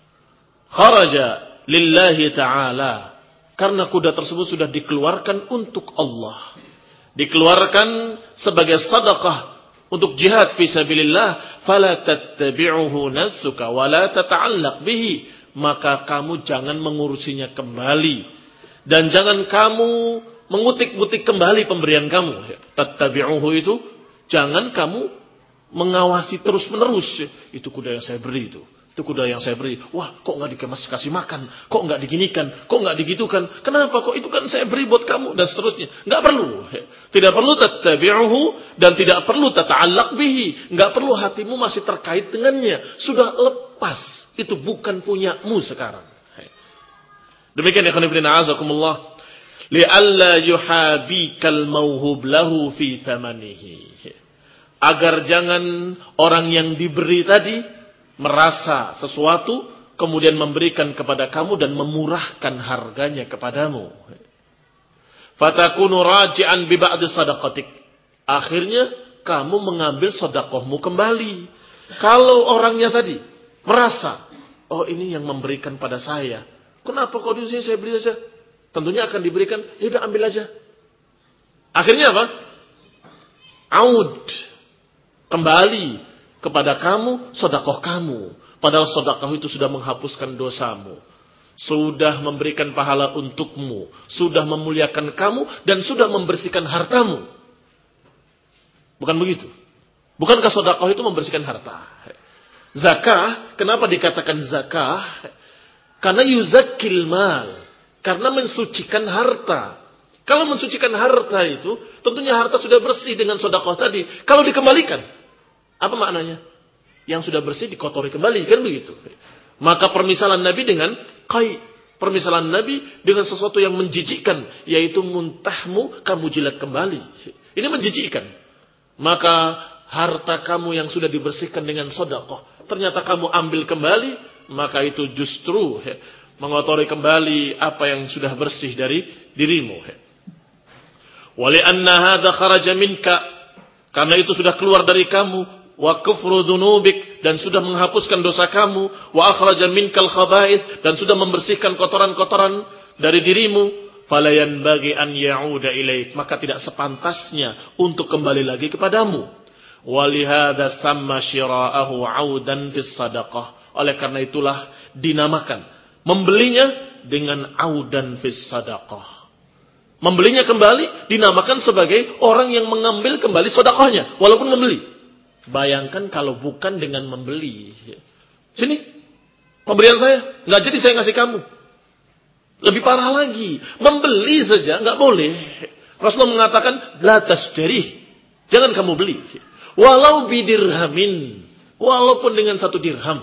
kharaja lillahi ta'ala. Karena kuda tersebut sudah dikeluarkan untuk Allah. Dikeluarkan sebagai sedekah untuk jihad fisabilillah. Fala tattabi'uhu nafsuka wa la tata'allaq bihi. Maka kamu jangan mengurusinya kembali. Dan jangan kamu mengutik-ngutik kembali pemberian kamu. Tattabi'uhu itu, jangan kamu mengawasi terus-menerus. Itu kuda yang saya beri itu. Itu kuda yang saya beri. Wah, kok nggak dikasih makan? Kok nggak diginikan? Kok nggak digitukan? Kenapa? Kok itu kan saya beri buat kamu? Dan seterusnya. Nggak perlu. Tidak perlu tattabi'uhu dan tidak perlu tata'allaq bihi. Nggak perlu hatimu masih terkait dengannya. Sudah lepas. Itu bukan punyamu sekarang. Demikian ya khonifidina azakumullah. Li'alla yuhabikal mauhub lahu fi thamanihi. Agar jangan orang yang diberi tadi merasa sesuatu kemudian memberikan kepada kamu dan memurahkan harganya kepadamu. Fatakunu raji'an bi ba'di sadaqatik. Akhirnya kamu mengambil sedekahmu kembali. Kalau orangnya tadi merasa, oh ini yang memberikan pada saya. Kenapa kok di sini saya beli saja? Tentunya akan diberikan, ya udah ambil aja. Akhirnya apa? Aud. Kembali kepada kamu, sedekah kamu. Padahal sedekah itu sudah menghapuskan dosamu. Sudah memberikan pahala untukmu. Sudah memuliakan kamu dan sudah membersihkan hartamu. Bukan begitu? Bukankah sedekah itu membersihkan harta? Zakah, kenapa dikatakan zakah? Karena yuzakkil mal. Karena mensucikan harta. Kalau mensucikan harta itu, tentunya harta sudah bersih dengan sedekah tadi. Kalau dikembalikan, apa maknanya? Yang sudah bersih dikotori kembali, kan begitu. Maka permisalan Nabi dengan qai. Permisalan Nabi dengan sesuatu yang menjijikkan. Yaitu muntahmu kamu jilat kembali. Ini menjijikkan. Maka harta kamu yang sudah dibersihkan dengan sedekah, ternyata kamu ambil kembali, maka itu justru ya, mengotori kembali apa yang sudah bersih dari dirimu. Ya. Wa li anna hadza kharaja minka, karena itu sudah keluar dari kamu, wa kufru dzunubik, dan sudah menghapuskan dosa kamu, wa akhraja minkal khaba'its, dan sudah membersihkan kotoran-kotoran dari dirimu, fala yanbaghi an ya'uda ilaik, maka tidak sepantasnya untuk kembali lagi kepadamu. Wa li hadza samma syira'ahu 'audan fis sadaqah, oleh karena itulah dinamakan membelinya dengan 'audan fis sadaqah. Membelinya kembali dinamakan sebagai orang yang mengambil kembali sedekahnya walaupun membeli. Bayangkan kalau bukan dengan membeli. Sini, pemberian saya, nggak jadi saya ngasih kamu. Lebih parah lagi, membeli saja nggak boleh. Rasulullah mengatakan, la tashtari, jangan kamu beli. Walau bidirhamin, walaupun dengan satu dirham.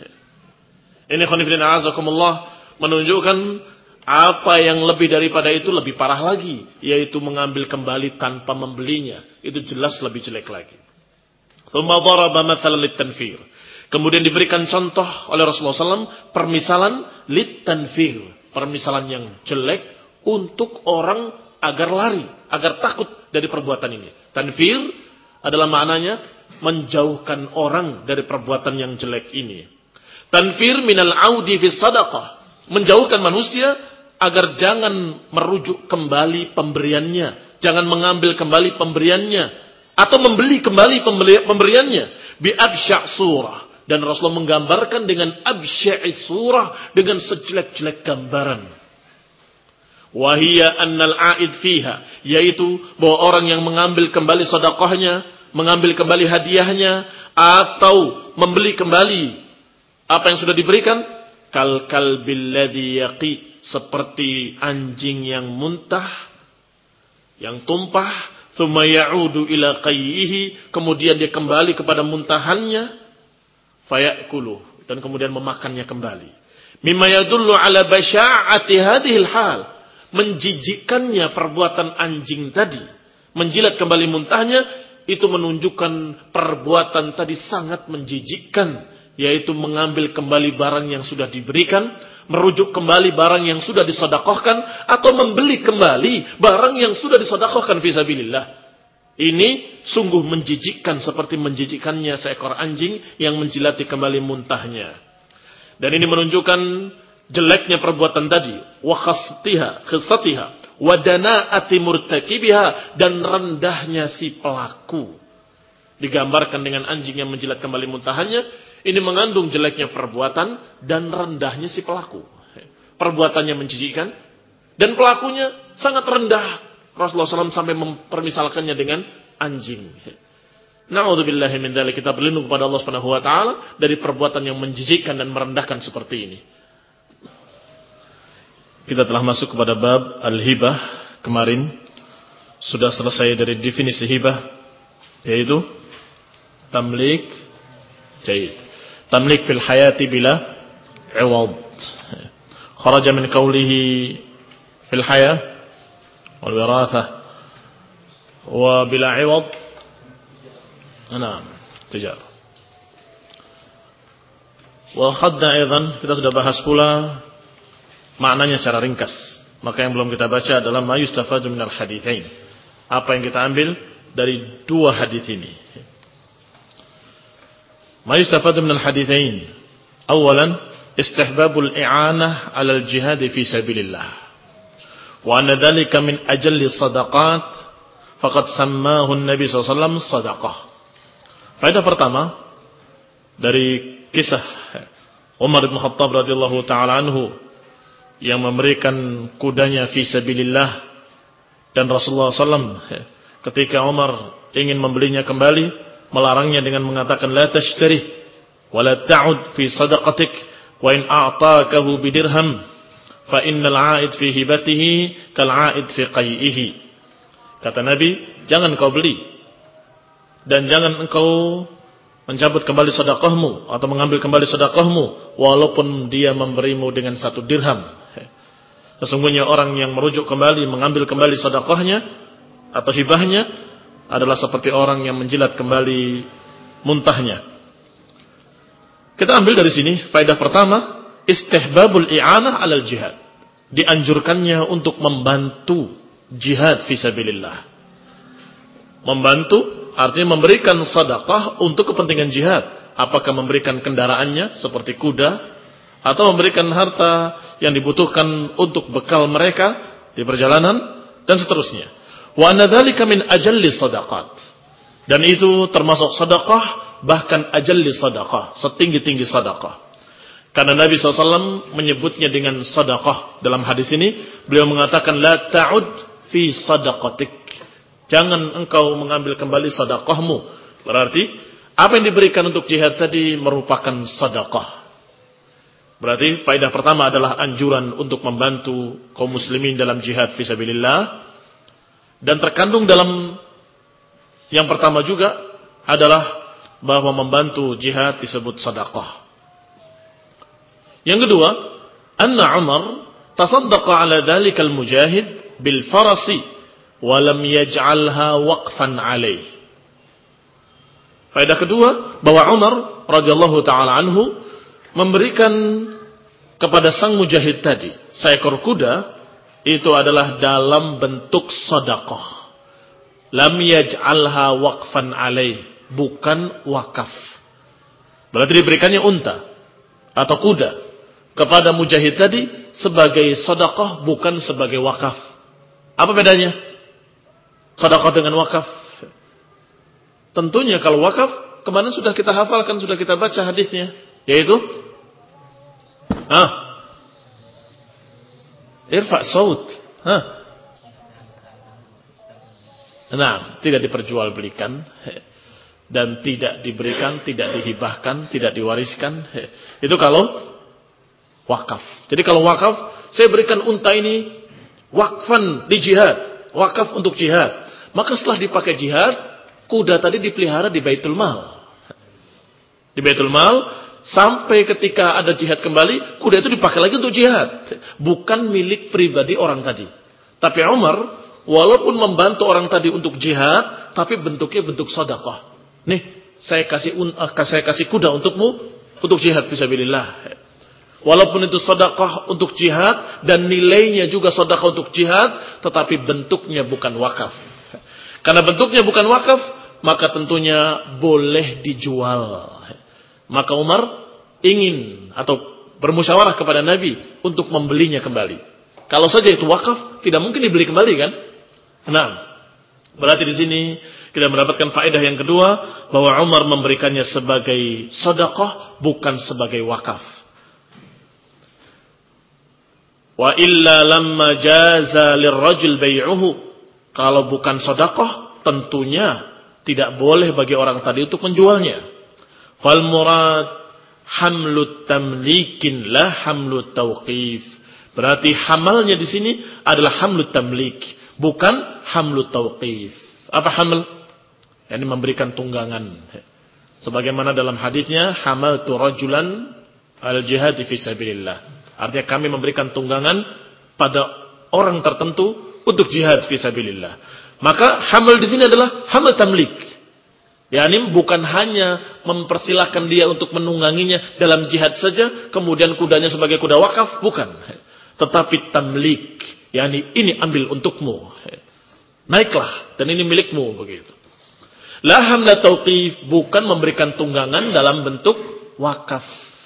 Ini khonifidin a'azakumullah menunjukkan apa yang lebih daripada itu lebih parah lagi, yaitu mengambil kembali tanpa membelinya. Itu jelas lebih jelek lagi. Tsumma daraba mathalan lit-tanfir. Kemudian diberikan contoh oleh Rasulullah shallallahu alaihi wasallam permisalan lit-tanfir, permisalan yang jelek untuk orang agar lari, agar takut dari perbuatan ini. Tanfir adalah maknanya menjauhkan orang dari perbuatan yang jelek ini. Tanfir minal audi fi sadaqah, menjauhkan manusia agar jangan merujuk kembali pemberiannya, jangan mengambil kembali pemberiannya, atau membeli kembali pemberiannya. Bi absya' surah, dan Rasulullah menggambarkan dengan absya'i surah, dengan sejelek-jelek gambaran. Wahia annal a'id fiha, yaitu bahwa orang yang mengambil kembali sedekahnya, mengambil kembali hadiahnya, atau membeli kembali apa yang sudah diberikan, kal kalbil ladzi yaqi, seperti anjing yang muntah, yang tumpah, tsumma ya'udu ila qayyihi, kemudian dia kembali kepada muntahannya, fayakulu, dan kemudian memakannya kembali. Mimma yadullu ala basya'ati hadhil hal, menjijikkannya perbuatan anjing tadi, menjilat kembali muntahnya, itu menunjukkan perbuatan tadi sangat menjijikkan, yaitu mengambil kembali barang yang sudah diberikan, merujuk kembali barang yang sudah disedekahkan, atau membeli kembali barang yang sudah disedekahkan fisabilillah. Ini sungguh menjijikkan, seperti menjijikkannya seekor anjing yang menjilati kembali muntahnya. Dan ini menunjukkan jeleknya perbuatan tadi, wa khasatiha, khasatiha, wa dana'ati murtakibiha, dan rendahnya si pelaku. Digambarkan dengan anjing yang menjilat kembali muntahannya. Ini mengandung jeleknya perbuatan dan rendahnya si pelaku. Perbuatannya menjijikkan dan pelakunya sangat rendah. Rasulullah shallallahu alaihi wasallam sampai mempermisalkannya dengan anjing. Na'udzubillahi min dzalik, kita berlindung kepada Allah Subhanahu wa taala dari perbuatan yang menjijikkan dan merendahkan seperti ini. Kita telah masuk kepada bab al-hibah. Kemarin sudah selesai dari definisi hibah, yaitu tamlik jayyid. Tamlik fil hayati bila iwad. Kharaja min qawlihi fil hayah wal wirathah wa bila iwad. Naam, tijar. Wa khadna aidan, kita sudah bahas pula maknanya secara ringkas. Maka yang belum kita baca adalah ma yustafadu minal haditsain. Apa yang kita ambil dari dua hadis ini? ما يستفاد من الحديثين. أولا استحباب الإعانة على الجهاد في سبيل الله, وأن ذلك من أجل الصدقات, فقد سماه النبي صلى الله عليه وسلم صدقة. Faedah pertama dari kisah Umar bin Khattab radhiyallahu taala anhu yang memberikan kudanya fi sabilillah, dan Rasulullah shallallahu alaihi wasallam ketika Umar ingin membelinya kembali, melarangnya dengan mengatakan la tashtari wa la ta'ud fi sadaqatik wa in a'takahu bidirham fa innal 'aid fi hibatihi kal 'aid fi qayyihi. Kata Nabi, jangan kau beli dan jangan engkau mencabut kembali sedekahmu atau mengambil kembali sedekahmu walaupun dia memberimu dengan satu dirham. Sesungguhnya orang yang merujuk kembali, mengambil kembali sedekahnya atau hibahnya adalah seperti orang yang menjilat kembali muntahnya. Kita ambil dari sini faedah pertama, istihbabul i'anah 'alal jihad. Dianjurkannya untuk membantu jihad fisabilillah. Membantu artinya memberikan sedekah untuk kepentingan jihad. Apakah memberikan kendaraannya seperti kuda atau memberikan harta yang dibutuhkan untuk bekal mereka di perjalanan dan seterusnya. Wa anna dzalika min ajalli shadaqat. Dan itu termasuk sedekah, bahkan ajalli sedekah, setinggi-tinggi sedekah. Karena Nabi shallallahu alaihi wasallam menyebutnya dengan sedekah. Dalam hadis ini beliau mengatakan la ta'ud fi sadaqatik. Jangan engkau mengambil kembali sedekahmu. Berarti apa yang diberikan untuk jihad tadi merupakan sedekah. Berarti faedah pertama adalah anjuran untuk membantu kaum muslimin dalam jihad fisabilillah. Dan terkandung dalam yang pertama juga adalah bahwa membantu jihad disebut sedekah. Yang kedua, anna Umar tasaddaqa ala dhalikal mujahid bil farasi wa lam yaj'alha waqfan alaih. Faedah kedua, bahwa Umar radhiyallahu taala anhu memberikan kepada sang mujahid tadi seekor kuda, itu adalah dalam bentuk sedekah. Lam yaj'alha waqfan alaih, bukan wakaf. Berarti diberikannya unta atau kuda kepada mujahid tadi sebagai sedekah, bukan sebagai wakaf. Apa bedanya sedekah dengan wakaf? Tentunya kalau wakaf, kemarin sudah kita hafalkan, sudah kita baca hadisnya, yaitu ah irfa saut, ah nah, tidak diperjualbelikan dan tidak diberikan, tidak dihibahkan, tidak diwariskan. Itu kalau wakaf. Jadi kalau wakaf, saya berikan unta ini wakfan di jihad, wakaf untuk jihad. Maka setelah dipakai jihad, kuda tadi dipelihara di Baitul Mal. Di Baitul Mal sampai ketika ada jihad kembali, kuda itu dipakai lagi untuk jihad. Bukan milik pribadi orang tadi. Tapi Umar walaupun membantu orang tadi untuk jihad, tapi bentuknya bentuk sedekah. Nih, saya kasih uh, saya kasih kuda untukmu untuk jihad fisabilillah. Walaupun itu sedekah untuk jihad dan nilainya juga sedekah untuk jihad, tetapi bentuknya bukan wakaf. Karena bentuknya bukan wakaf, maka tentunya boleh dijual. Maka Umar ingin atau bermusyawarah kepada Nabi untuk membelinya kembali. Kalau saja itu wakaf, tidak mungkin dibeli kembali kan? Nah, berarti di sini kita mendapatkan faedah yang kedua, bahwa Umar memberikannya sebagai sedekah, bukan sebagai wakaf. Wa illa lamma jaza lirrajul bai'uhu. Kalau bukan sedekah, tentunya tidak boleh bagi orang tadi untuk menjualnya. Fal murad hamlut tamlikin la hamlut tauqif. Berarti hamalnya di sini adalah hamlut tamlik, bukan hamlut tauqif. Apa hamal? Yani memberikan tunggangan. Sebagaimana dalam hadisnya, hamaltu rajulan al jihad fi sabilillah. Artinya kami memberikan tunggangan pada orang tertentu untuk jihad fi sabilillah. Maka hamal di sini adalah hamal tamlik. Yani bukan hanya mempersilahkan dia untuk menungganginya dalam jihad saja, kemudian kudanya sebagai kuda wakaf, bukan. Tetapi tamlik, yani ini ambil untukmu. Naiklah dan ini milikmu, begitu. La hamla tauqif, bukan memberikan tunggangan dalam bentuk wakaf.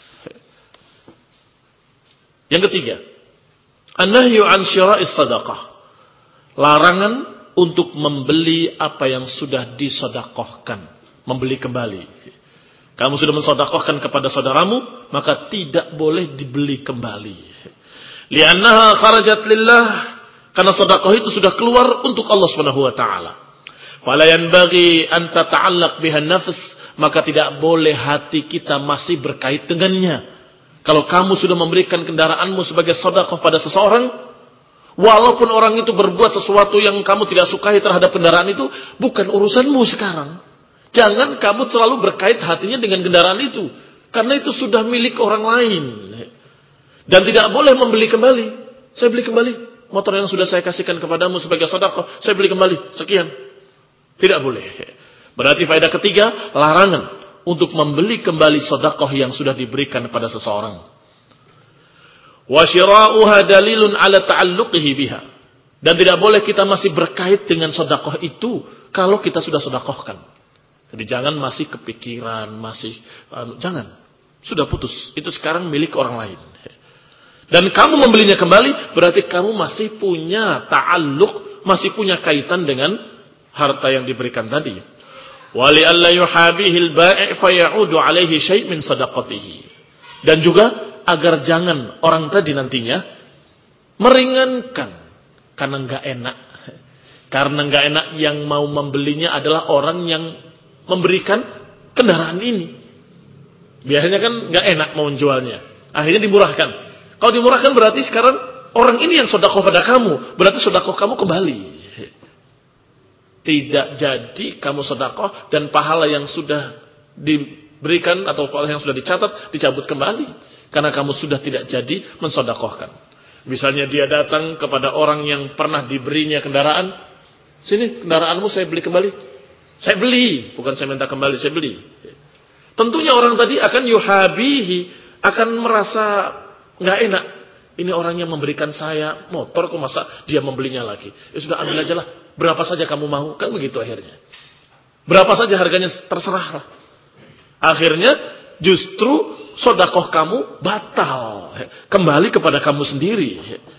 Yang ketiga, an-nahyu an syira'is sadaqah. Larangan untuk membeli apa yang sudah disedekahkan, membeli kembali. Kamu sudah mensedekahkan kepada saudaramu, maka tidak boleh dibeli kembali. Li'annaha kharajat lillah, karena sedekah itu sudah keluar untuk Allah Subhanahu wa taala. Fala yanbaghi an tata'allaq biha nafs, maka tidak boleh hati kita masih berkait dengannya. Kalau kamu sudah memberikan kendaraanmu sebagai sedekah pada seseorang, walaupun orang itu berbuat sesuatu yang kamu tidak sukai terhadap kendaraan itu, bukan urusanmu sekarang. Jangan kamu terlalu berkait hatinya dengan kendaraan itu, karena itu sudah milik orang lain. Dan tidak boleh membeli kembali. Saya beli kembali motor yang sudah saya kasihkan kepadamu sebagai sedekah, saya beli kembali sekian. Tidak boleh. Berarti faedah ketiga, larangan untuk membeli kembali sedekah yang sudah diberikan pada seseorang. Wa syira'uha dalilun ala ta'alluqihi biha. Dan tidak boleh kita masih berkait dengan sedekah itu kalau kita sudah sedekahkan. Jadi jangan masih kepikiran, masih uh, jangan. Sudah putus. Itu sekarang milik orang lain. Dan kamu membelinya kembali, berarti kamu masih punya ta'alluq, masih punya kaitan dengan harta yang diberikan tadi. Wali alla yuhabihil bai' fayaudu alaihi syai' min sadaqatihi. Dan juga agar jangan orang tadi nantinya meringankan karena enggak enak. Karena enggak enak yang mau membelinya adalah orang yang memberikan kendaraan ini. Biasanya kan enggak enak mau menjualnya. Akhirnya dimurahkan. Kalau dimurahkan berarti sekarang orang ini yang sedekah pada kamu, berarti sedekah kamu kembali. Tidak jadi kamu sedekah dan pahala yang sudah diberikan atau pahala yang sudah dicatat dicabut kembali karena kamu sudah tidak jadi mensedekahkan. Misalnya dia datang kepada orang yang pernah diberinya kendaraan, sini kendaraanmu saya beli kembali. Saya beli, bukan saya minta kembali, saya beli. Tentunya orang tadi akan yuhabihi, akan merasa nggak enak. Ini orang yang memberikan saya motor, kok masa dia membelinya lagi? Ya sudah, ambil aja lah. Berapa saja kamu mau? Kan begitu akhirnya. Berapa saja harganya terserah. Akhirnya justru sedekah kamu batal. Kembali kepada kamu sendiri.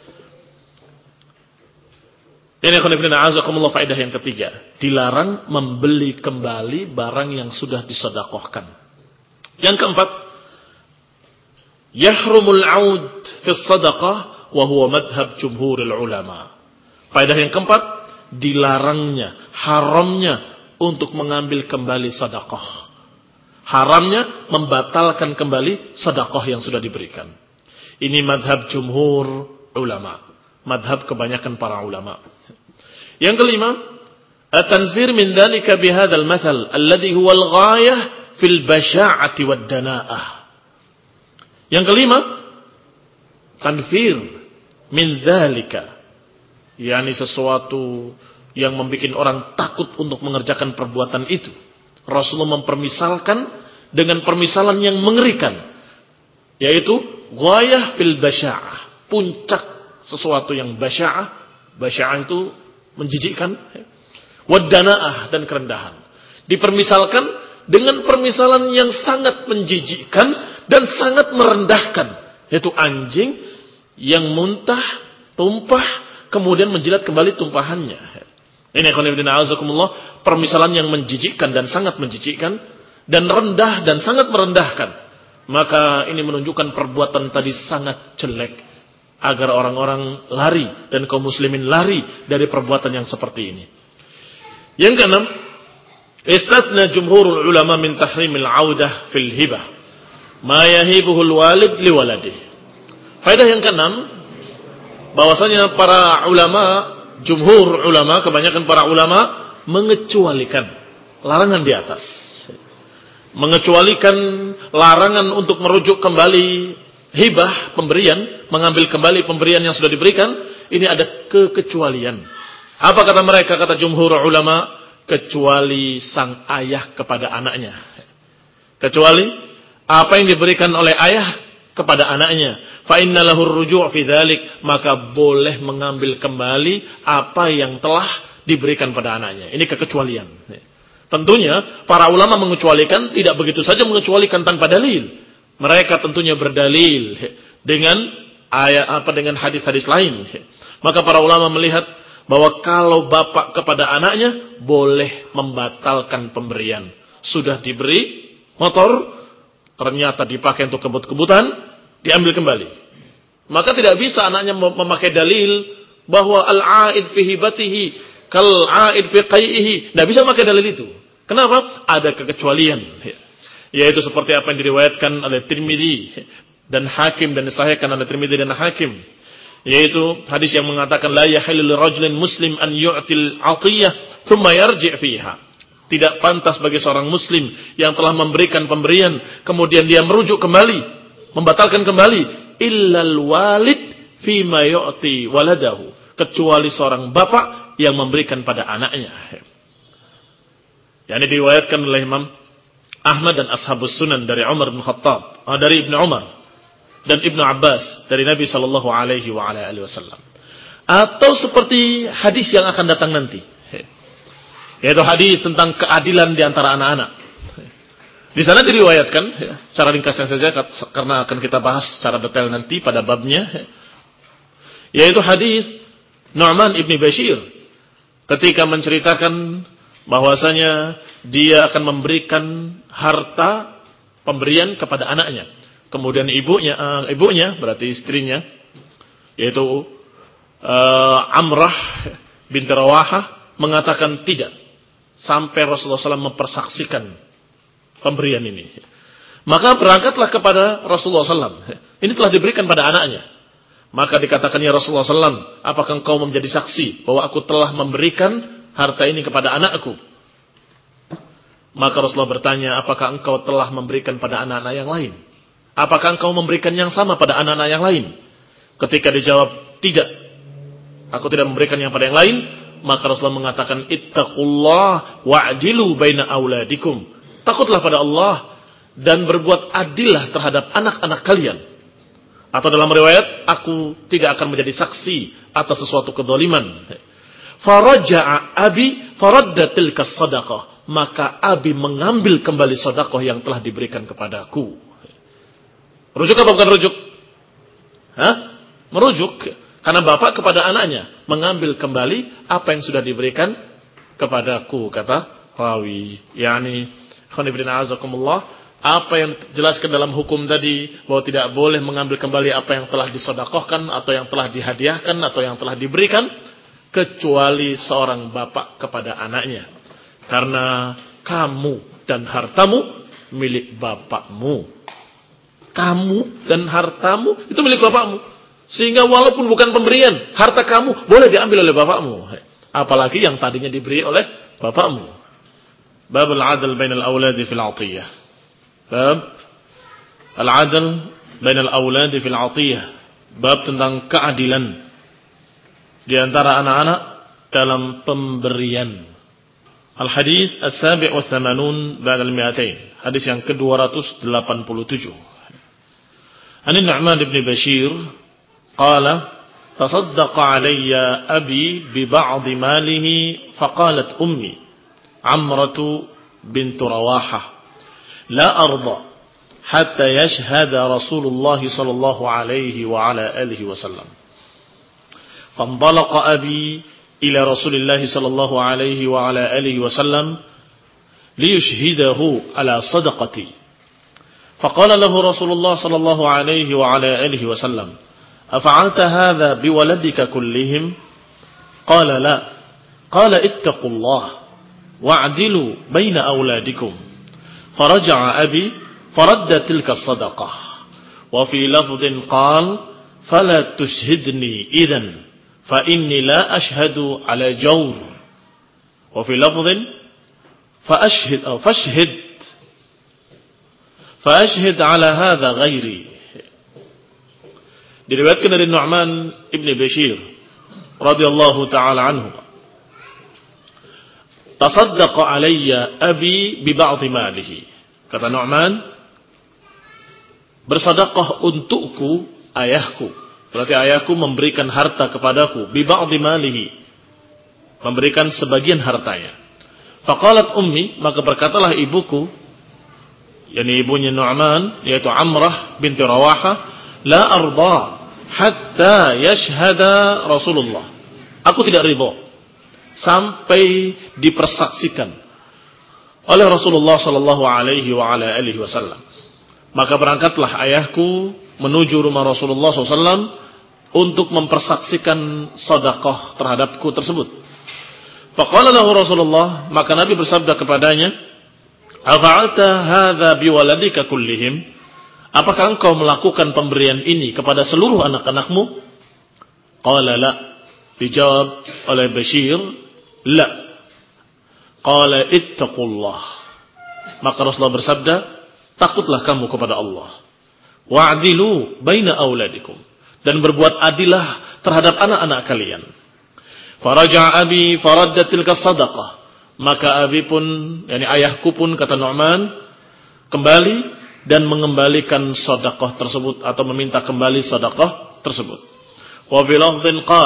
Ini khonibina azakumullah, faedah yang ketiga. Dilarang membeli kembali barang yang sudah disedekahkan. Yang keempat, yahrumul aud fi sadaqah wa huwa madhab jumhuril ulama. Faedah yang keempat, dilarangnya, haramnya untuk mengambil kembali sedekah. Haramnya membatalkan kembali sedekah yang sudah diberikan. Ini madhab jumhur ulama. Madhab kebanyakan para ulama. Yang kelima, at-tanfir min dhalika bihadzal mathal alladhi huwa al-ghayah fil basha'ati wad dana'ah. Yang kelima, tanfir min dhalika, yakni sesuatu yang membuat orang takut untuk mengerjakan perbuatan itu. Rasulullah mempermisalkan dengan permisalan yang mengerikan, yaitu ghayah fil basya'ah, puncak sesuatu yang basya'ah. Basya'ah itu menjijikkan, wadana'ah dan kerendahan. Dipermisalkan dengan permisalan yang sangat menjijikkan dan sangat merendahkan, yaitu anjing yang muntah, tumpah, kemudian menjilat kembali tumpahannya. Ini khonibina azakumullah, permisalan yang menjijikkan dan sangat menjijikkan dan rendah dan sangat merendahkan. Maka ini menunjukkan perbuatan tadi sangat jelek, agar orang-orang lari dan kaum muslimin lari dari perbuatan yang seperti ini. Yang keenam, istatsna jumhurul ulama min tahrimil audah fil hibah ma yahibuhul walid liwaladih. Faedah yang keenam, bahwasanya para ulama, jumhur ulama, kebanyakan para ulama mengecualikan larangan di atas. Mengecualikan larangan untuk merujuk kembali hibah, pemberian, mengambil kembali pemberian yang sudah diberikan. Ini ada kekecualian. Apa kata mereka, kata jumhur ulama? Kecuali sang ayah kepada anaknya. Kecuali apa yang diberikan oleh ayah kepada anaknya. Fa inna lahur ruju' fi dzalik, maka boleh mengambil kembali apa yang telah diberikan pada anaknya. Ini kekecualian. Tentunya para ulama mengecualikan tidak begitu saja mengecualikan tanpa dalil. Mereka tentunya berdalil dengan ayat apa dengan hadis-hadis lain. Maka para ulama melihat bahwa kalau bapak kepada anaknya boleh membatalkan pemberian. Sudah diberi motor, ternyata dipakai untuk kebut-kebutan, diambil kembali. Maka tidak bisa anaknya memakai dalil bahwa al-aid fi hibatihi kal aid fi qai'ihi. Tidak bisa memakai dalil itu. Kenapa? Ada kekecualian. Yaitu seperti apa yang diriwayatkan oleh Tirmidzi dan Hakim dan disahihkan oleh Tirmidzi dan Hakim. Yaitu hadis yang mengatakan la yahillu lirajulin muslim an yu'til 'atiyah thumma yarji' fiha. Tidak pantas bagi seorang muslim yang telah memberikan pemberian kemudian dia merujuk kembali, membatalkan kembali, illal walid fi ma yu'ti waladahu, kecuali seorang bapak yang memberikan pada anaknya. Yani diriwayatkan oleh Imam Ahmad dan Ashabus Sunan dari Umar bin Khattab, dari Ibnu Umar dan Ibnu Abbas dari Nabi sallallahu alaihi wa ala alihi wasallam. atau seperti hadis yang akan datang nanti, yaitu hadis tentang keadilan di antara anak-anak. Di sana diriwayatkan, secara ringkasnya saja karena akan kita bahas secara detail nanti pada babnya, yaitu hadis Nu'man ibn Bashir ketika menceritakan bahwasanya dia akan memberikan harta pemberian kepada anaknya. Kemudian ibunya, uh, ibunya berarti istrinya, yaitu uh, Amrah binti Rawahah mengatakan tidak, sampai Rasulullah shallallahu alaihi wasallam mempersaksikan pemberian ini. Maka berangkatlah kepada Rasulullah shallallahu alaihi wasallam. Ini telah diberikan pada anaknya. Maka dikatakan, ya Rasulullah shallallahu alaihi wasallam, apakah engkau menjadi saksi bahwa aku telah memberikan harta ini kepada anakku? Maka Rasulullah bertanya, apakah engkau telah memberikan pada anak-anak yang lain? Apakah engkau memberikan yang sama pada anak-anak yang lain? Ketika dijawab, tidak, aku tidak memberikan yang pada yang lain, maka Rasulullah mengatakan, ittaqullah wa'dilu baina auladikum. Takutlah pada Allah dan berbuat adillah terhadap anak-anak kalian. Atau dalam riwayat, aku tidak akan menjadi saksi atas sesuatu kezaliman. Faraja'a abi faradda tilka sadaqah. Maka abi mengambil kembali sedekah yang telah diberikan kepadaku. Rujuk apa bukan rujuk? Hah? Merujuk. Karena bapak kepada anaknya mengambil kembali apa yang sudah diberikan kepadaku, kata rawi. Yani, khonibrin azakumullah, apa yang dijelaskan dalam hukum tadi, bahwa tidak boleh mengambil kembali apa yang telah disedekahkan, atau yang telah dihadiahkan, atau yang telah diberikan, kecuali seorang bapak kepada anaknya. Karena kamu dan hartamu milik bapakmu. Kamu dan hartamu itu milik bapakmu. Sehingga walaupun bukan pemberian, harta kamu boleh diambil oleh bapakmu. Apalagi yang tadinya diberi oleh bapakmu. Babul adl bainal auladi fil atiyah. Bab al-adl bainal auladi fil atiyah. Bab tentang keadilan di antara anak-anak dalam pemberian. Al-hadis as-sabi' wa thamanun ba'da al-mi'atain. Hadis yang ke dua ratus delapan puluh tujuh. An Nu'man ibn Bashir qala tasaddaqa alayya abi bi ba'd malihi faqalat ummi Amratu bint Rawahah la arda hatta yashhada Rasulullah sallallahu alaihi wa ala alihi wasallam. Fandalaqa abi ila Rasulillah sallallahu alaihi wa ala alihi wasallam liyushhidahu ala sadaqati. فقال له رسول الله صلى الله عليه وعلى آله وسلم أفعلت هذا بولدك كلهم؟ قال لا. قال اتقوا الله واعدلوا بين أولادكم. فرجع أبي فرد تلك الصدقة. وفي لفظ قال فلا تشهدني إذن فإني لا أشهد على جور. وفي لفظ فأشهد أو فاشهد Fashhid ala hadha ghairi. Diriwayatkan dari Nu'man ibn Bashir radhiyallahu ta'ala anhu. Tasaddaqa alayya abi bi ba'd malihi. Kata Nu'man, bersedekah untukku ayahku. Berarti ayahku memberikan harta kepadaku bi ba'd malihi. Memberikan sebagian hartanya. Faqalat ummi, maka berkatalah ibuku, yakni ibunya Nu'man, yaitu Amrah binti Rawahah, la arda hatta yashhada Rasulullah. Aku tidak ridha sampai dipersaksikan oleh Rasulullah sallallahu alaihi wa ala alihi wasallam. Maka berangkatlah ayahku menuju rumah Rasulullah sallallahu alaihi wasallam untuk mempersaksikan sedekah terhadapku tersebut. Faqala lahu Rasulullah, maka Nabi bersabda kepadanya, afa'alta hadza biwaladika kullihim? Apakah engkau melakukan pemberian ini kepada seluruh anak-anakmu? Qala la. Dijawab oleh Bashir, la. Qala ittaqullah. Maka Rasulullah bersabda, takutlah kamu kepada Allah. Wa'dilu baina auladikum. Dan berbuat adilah terhadap anak-anak kalian. Faraja'a abi faradda tilka sadaqah. Maka abi pun, yakni ayahku pun, kata Nu'man, kembali dan mengembalikan sedekah tersebut atau meminta kembali sedekah tersebut. Wa bi lafdhin qal,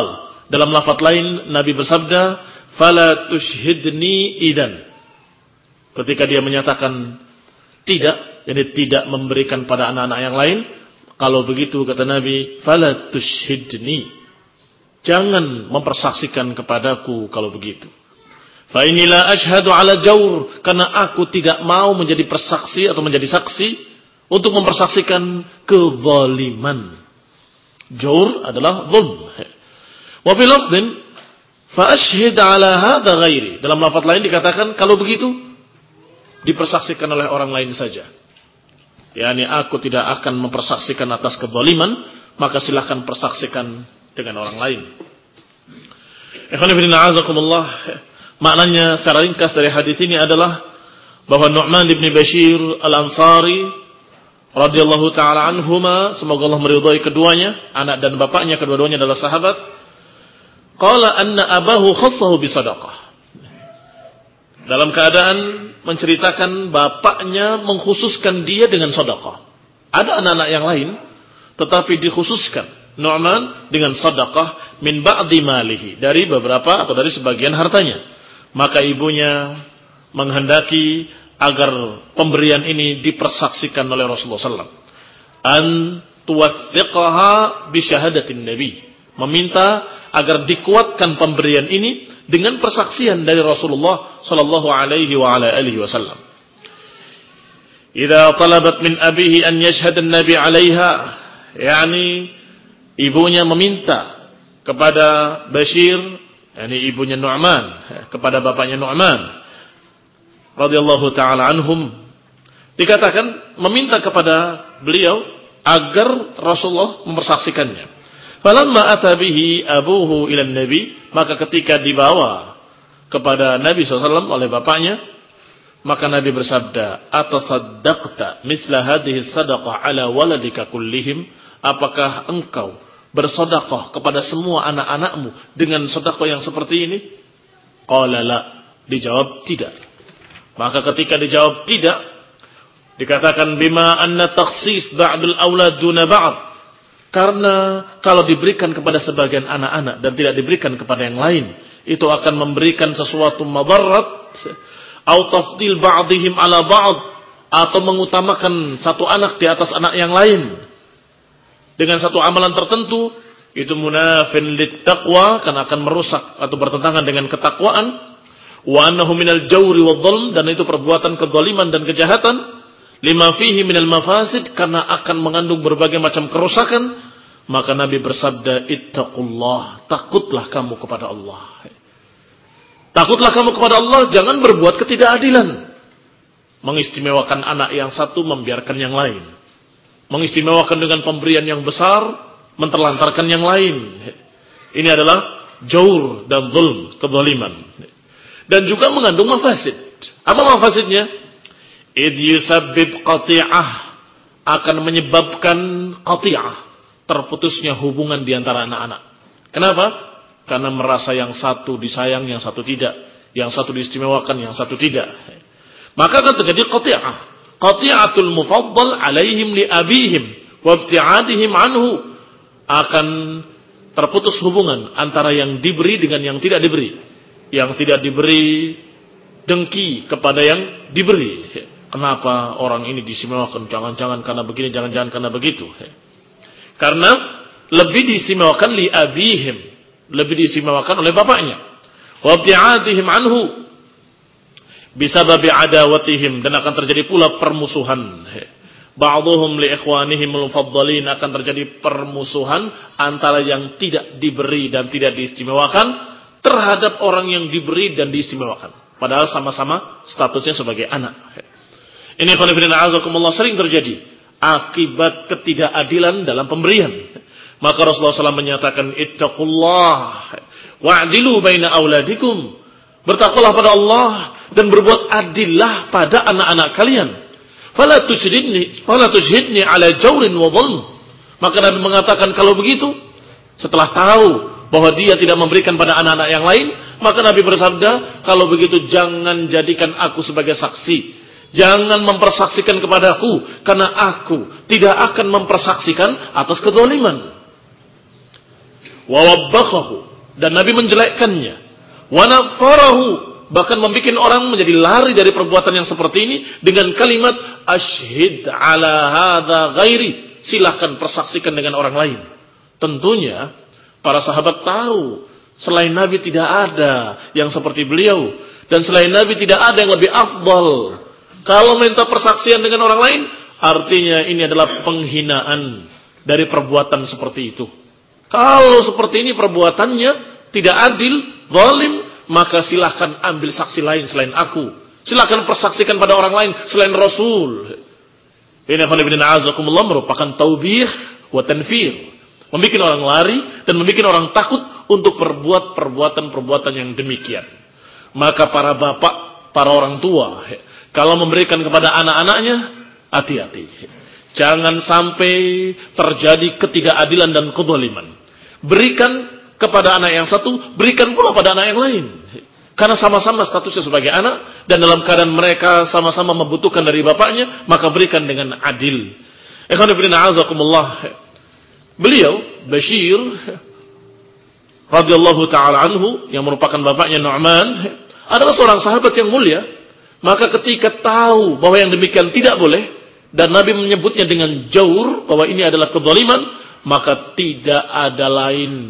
Dalam lafaz lain Nabi bersabda, "Fala tushhidni idan." Ketika dia menyatakan tidak, jadi tidak memberikan pada anak-anak yang lain, kalau begitu kata Nabi, "Fala tushhidni." Jangan mempersaksikan kepadaku kalau begitu. Fa inilah ashhadu ala jawr, karena aku tidak mau menjadi persaksi atau menjadi saksi untuk mempersaksikan kezaliman. Jawr adalah zulm. Wa fi lafdhin fa ashhid ala hadha ghairi. Dalam lafaz lain dikatakan kalau begitu dipersaksikan oleh orang lain saja. Yani aku tidak akan mempersaksikan atas kezaliman, maka silakan persaksikan dengan orang lain. Ikhwan fillah azakumullah. Maknanya secara ringkas dari hadis ini adalah bahwa Nu'man bin Bashir Al-Ansari radhiyallahu taala anhuma, semoga Allah meridhai keduanya, anak dan bapaknya kedua-duanya adalah sahabat. Qala anna abahu khassahu bi sadaqah. Dalam keadaan menceritakan bapaknya mengkhususkan dia dengan sedekah. Ada anak-anak yang lain tetapi dikhususkan Nu'man dengan sedekah min ba'di malihi, dari beberapa atau dari sebagian hartanya. Maka ibunya menghendaki agar pemberian ini dipersaksikan oleh Rasulullah sallallahu alaihi wasallam. An tuwathiqaha bi syahadatin nabi. Meminta agar dikuatkan pemberian ini dengan persaksian dari Rasulullah sallallahu alaihi wa ala alihi wasallam. Idza talabat min abihi an yashhad an-nabi 'alaiha, yakni ibunya meminta kepada Bashir, yakni ibunya Nu'man, kepada bapaknya Nu'man radhiyallahu taala anhum, dikatakan meminta kepada beliau agar Rasulullah mempersaksikannya. Falamma ata bihi abuhu ila nabi, maka ketika dibawa kepada Nabi sallallahu alaihi wasallam oleh bapaknya, maka Nabi bersabda, "Atasaddaqta misla hadhihi sadaqah ala waladika kullihim?" Apakah engkau bersedekah kepada semua anak-anakmu dengan sedekah yang seperti ini? Qala la, dijawab tidak. Maka ketika dijawab tidak, dikatakan bima anna takhsis ba'dul aulad duna ba'd. Karena kalau diberikan kepada sebagian anak-anak dan tidak diberikan kepada yang lain, itu akan memberikan sesuatu madarat, atau tafdil ba'dihim ala ba'd, atau mengutamakan satu anak di atas anak yang lain dengan satu amalan tertentu, itu munafin lit taqwa, karena akan merusak atau bertentangan dengan ketakwaan. Wa annahu minal jawri wal dhulm, dan itu perbuatan kezaliman dan kejahatan. Lima fihi minal mafasid, karena akan mengandung berbagai macam kerusakan. Maka Nabi bersabda, ittaqullah, takutlah kamu kepada Allah. Takutlah kamu kepada Allah, jangan berbuat ketidakadilan. Mengistimewakan anak yang satu, membiarkan yang lain. Mengistimewakan dengan pemberian yang besar, menterlantarkan yang lain. Ini adalah jawr dan zulm, kezaliman. Dan juga mengandung mafasid. Apa mafasidnya? Idh yusabbib qati'ah, akan menyebabkan qati'ah, terputusnya hubungan di antara anak-anak. Kenapa? Karena merasa yang satu disayang, yang satu tidak, yang satu diistimewakan, yang satu tidak. Maka akan terjadi qati'ah. Qati'atul mufaddal alaihim li abihim wa ibti'adihim anhu. Akan terputus hubungan antara yang diberi dengan yang tidak diberi. Yang tidak diberi dengki kepada yang diberi. Kenapa orang ini diistimewakan? Jangan-jangan karena begini, jangan-jangan karena begitu. Karena lebih diistimewakan li abihim, lebih diistimewakan oleh bapaknya. Wa ibti'adihim anhu bisababi adawatihim, dan akan terjadi pula permusuhan. Ba'dhum li ikhwanihim al-mufaddalin, akan terjadi permusuhan antara yang tidak diberi dan tidak diistimewakan terhadap orang yang diberi dan diistimewakan, padahal sama-sama statusnya sebagai anak. Ini khonifidina azakumullah sering terjadi akibat ketidakadilan dalam pemberian. Maka Rasulullah shallallahu alaihi wasallam menyatakan, ittaqullah wa'dilu baina auladikum, bertakwalah pada Allah dan berbuat adillah pada anak-anak kalian. Fala tushhidni fala tushhidni ala jawrin wa dhulm. Maka Nabi mengatakan, kalau begitu, setelah tahu bahwa dia tidak memberikan pada anak-anak yang lain, maka Nabi bersabda, kalau begitu jangan jadikan aku sebagai saksi. Jangan mempersaksikan kepadaku, karena aku tidak akan mempersaksikan atas kezaliman. Wa wabbakhahu, dan Nabi menjelekkannya. Wa nafarahu, bahkan membuat orang menjadi lari dari perbuatan yang seperti ini dengan kalimat asyhid ala hadza ghairi, silahkan persaksikan dengan orang lain. Tentunya para sahabat tahu selain Nabi tidak ada yang seperti beliau, dan selain Nabi tidak ada yang lebih afdal. Kalau minta persaksian dengan orang lain, artinya ini adalah penghinaan dari perbuatan seperti itu. Kalau seperti ini perbuatannya tidak adil, zalim, maka silahkan ambil saksi lain selain aku. Silahkan persaksikan pada orang lain selain Rasul. Ini merupakan taubih wa tanfir. Membikin orang lari dan membikin orang takut untuk berbuat perbuatan-perbuatan yang demikian. Maka para bapak, para orang tua, kalau memberikan kepada anak-anaknya, hati-hati. Jangan sampai terjadi ketidakadilan dan kezaliman. Berikan kepada anak yang satu, berikan pula pada anak yang lain. Karena sama-sama statusnya sebagai anak, dan dalam keadaan mereka sama-sama membutuhkan dari bapaknya, maka berikan dengan adil. Ikhwan fillah a'azakumullah. Beliau, Bashir radhiyallahu ta'ala anhu, yang merupakan bapaknya Nu'man, adalah seorang sahabat yang mulia. Maka ketika tahu bahwa yang demikian tidak boleh, dan Nabi menyebutnya dengan jaur, bahwa ini adalah kezaliman, maka tidak ada lain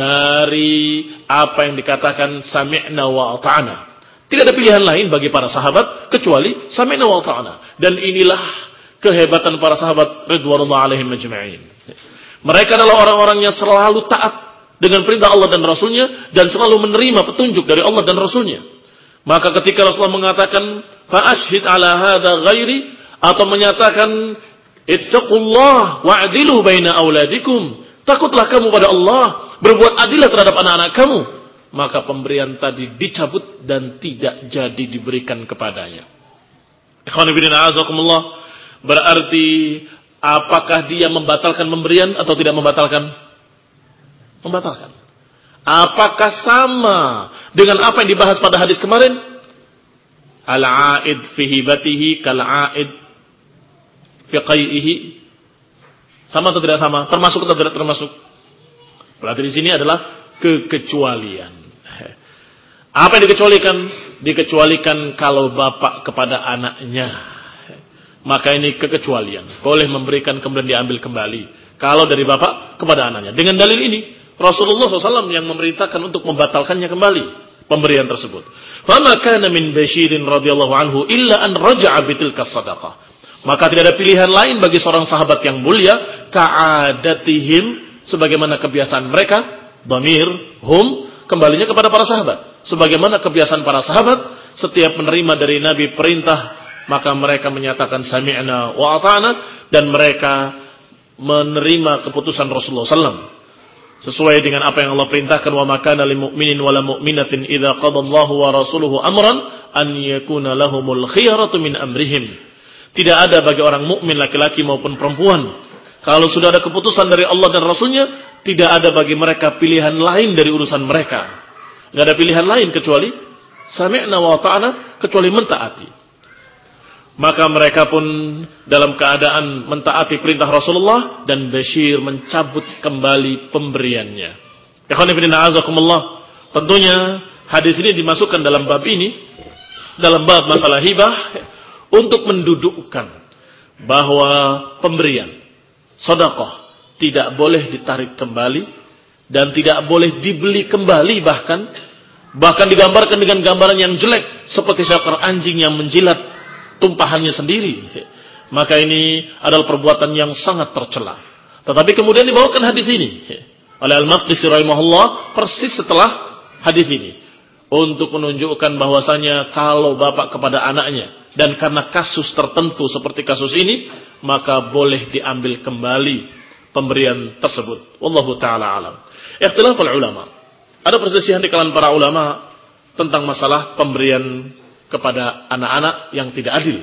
dari apa yang dikatakan sami'na wa ata'na. Tidak ada pilihan lain bagi para sahabat kecuali sami'na wa ata'na. Dan inilah kehebatan para sahabat ridwanullah alaihim ajma'in. Mereka adalah orang-orang yang selalu taat dengan perintah Allah dan Rasulnya, dan selalu menerima petunjuk dari Allah dan Rasulnya. Maka ketika Rasulullah mengatakan fa'ashhid ala hadza ghairi, atau menyatakan ittaqullah wa'dilu baina auladikum, takutlah kamu pada Allah, berbuat adillah terhadap anak-anak kamu, maka pemberian tadi dicabut dan tidak jadi diberikan kepadanya. Ikhwan fillah a'azakumullah, berarti apakah dia membatalkan pemberian atau tidak membatalkan? Membatalkan. Apakah sama dengan apa yang dibahas pada hadis kemarin? Al-'aid fi hibatihi kal-'aid fi qai'ihi. Sama atau tidak sama? Termasuk atau tidak termasuk? Berarti di sini adalah kekecualian. Apa yang dikecualikan? Dikecualikan kalau bapak kepada anaknya. Maka ini kekecualian. Boleh memberikan kemudian diambil kembali. Kalau dari bapak kepada anaknya. Dengan dalil ini, Rasulullah shallallahu alaihi wasallam yang memerintahkan untuk membatalkannya kembali pemberian tersebut. Fama kana min Bashirin radhiyallahu anhu illa an raja'a bitilka sadaqah. Maka tidak ada pilihan lain bagi seorang sahabat yang mulia, ka'adatihim, sebagaimana kebiasaan mereka, dhamir hum, kembalinya kepada para sahabat. Sebagaimana kebiasaan para sahabat, setiap menerima dari Nabi perintah, maka mereka menyatakan sami'na wa ata'na, dan mereka menerima keputusan Rasulullah shallallahu alaihi wasallam sesuai dengan apa yang Allah perintahkan. Wa makana lil mu'minin wala mu'minatin idza qadallahu wa rasuluhu amran an yakuna lahumul khiyaratu min amrihim. Tidak ada bagi orang mukmin laki-laki maupun perempuan, kalau sudah ada keputusan dari Allah dan Rasulnya, tidak ada bagi mereka pilihan lain dari urusan mereka. Tidak ada pilihan lain kecuali sami'na wa ta'ana, kecuali mentaati. Maka mereka pun dalam keadaan mentaati perintah Rasulullah, dan Bashir mencabut kembali pemberiannya. Ikhwan fillah a'azakumullah. Tentunya hadis ini dimasukkan dalam bab ini, dalam bab masalah hibah, untuk mendudukkan bahwa pemberian sedekah tidak boleh ditarik kembali dan tidak boleh dibeli kembali, bahkan bahkan digambarkan dengan gambaran yang jelek seperti seekor anjing yang menjilat tumpahannya sendiri. Maka ini adalah perbuatan yang sangat tercela. Tetapi kemudian dibawakan hadis ini oleh Al-Maqdisi rahimahullah persis setelah hadis ini, untuk menunjukkan bahwasanya kalau bapak kepada anaknya, dan karena kasus tertentu seperti kasus ini, maka boleh diambil kembali pemberian tersebut. Wallahu ta'ala alam. Ikhtilaful ulama, ada perselisihan di kalangan para ulama tentang masalah pemberian kepada anak-anak yang tidak adil.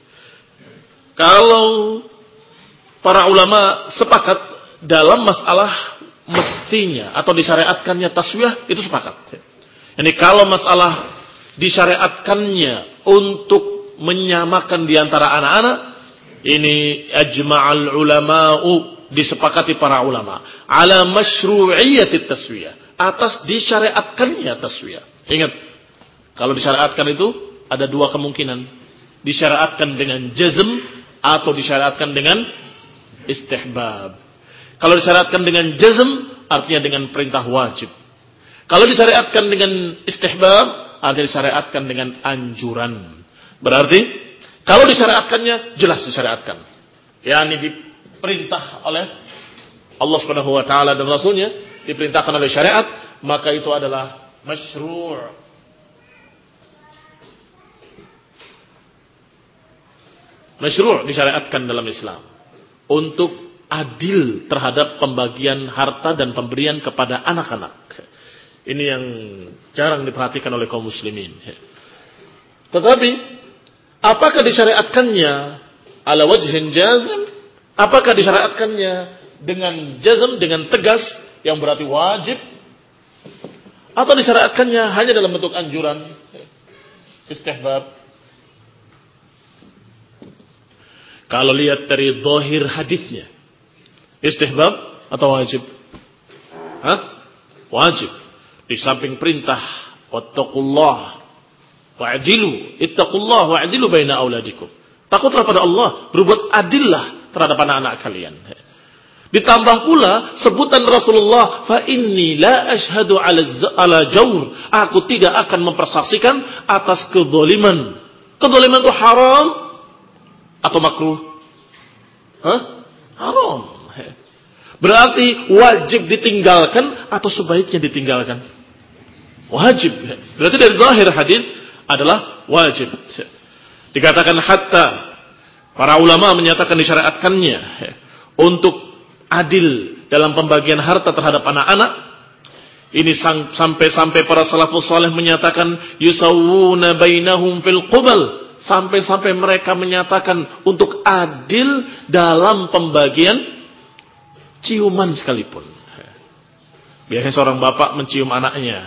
Kalau para ulama sepakat dalam masalah mestinya atau disyariatkannya taswiyah, itu sepakat. Ini kalau masalah disyariatkannya untuk menyamakan di antara anak-anak, ini ajma'al ulama'u, disepakati para ulama ala masyru'iyyati taswiyah, atas disyariatkannya taswiyah. Ingat, kalau disyariatkan itu ada dua kemungkinan. Disyariatkan dengan jazm atau disyariatkan dengan istihbab. Kalau disyariatkan dengan jazm artinya dengan perintah wajib. Kalau disyariatkan dengan istihbab artinya disyariatkan dengan anjuran. Berarti kalau disyariatkannya jelas disyariatkan. yakni diperintah oleh Allah Subhanahu wa taala dan Rasulnya, diperintahkan oleh syariat, maka itu adalah masyru'. Masyru' disyariatkan dalam Islam untuk adil terhadap pembagian harta dan pemberian kepada anak-anak. Ini yang jarang diperhatikan oleh kaum muslimin. Tetapi apakah disyariatkannya ala wajhin jazm? Apakah disyariatkannya dengan jazm, dengan tegas yang berarti wajib? Atau disyariatkannya hanya dalam bentuk anjuran, istihbab? Kalau lihat dari zahir hadisnya, istihbab atau wajib? Hah? Wajib. Di samping perintah wattaqullah wa'dilu, ittaqullah wa'dilu baina auladikum. Takutlah pada Allah, berbuat adillah terhadap anak-anak kalian. Ditambah pula sebutan Rasulullah, fa inni la ashhadu ala ala jawr, aku tidak akan mempersaksikan atas kezaliman. Kezaliman itu haram atau makruh? Hah? Haram. Berarti wajib ditinggalkan atau sebaiknya ditinggalkan? Wajib. Berarti dari zahir hadis adalah wajib. Dikatakan hatta para ulama menyatakan disyariatkannya untuk adil dalam pembagian harta terhadap anak-anak. Ini sampai-sampai para salafus saleh menyatakan yusawwuna bainahum fil qubal, sampai-sampai mereka menyatakan untuk adil dalam pembagian ciuman sekalipun. Biasanya seorang bapak mencium anaknya.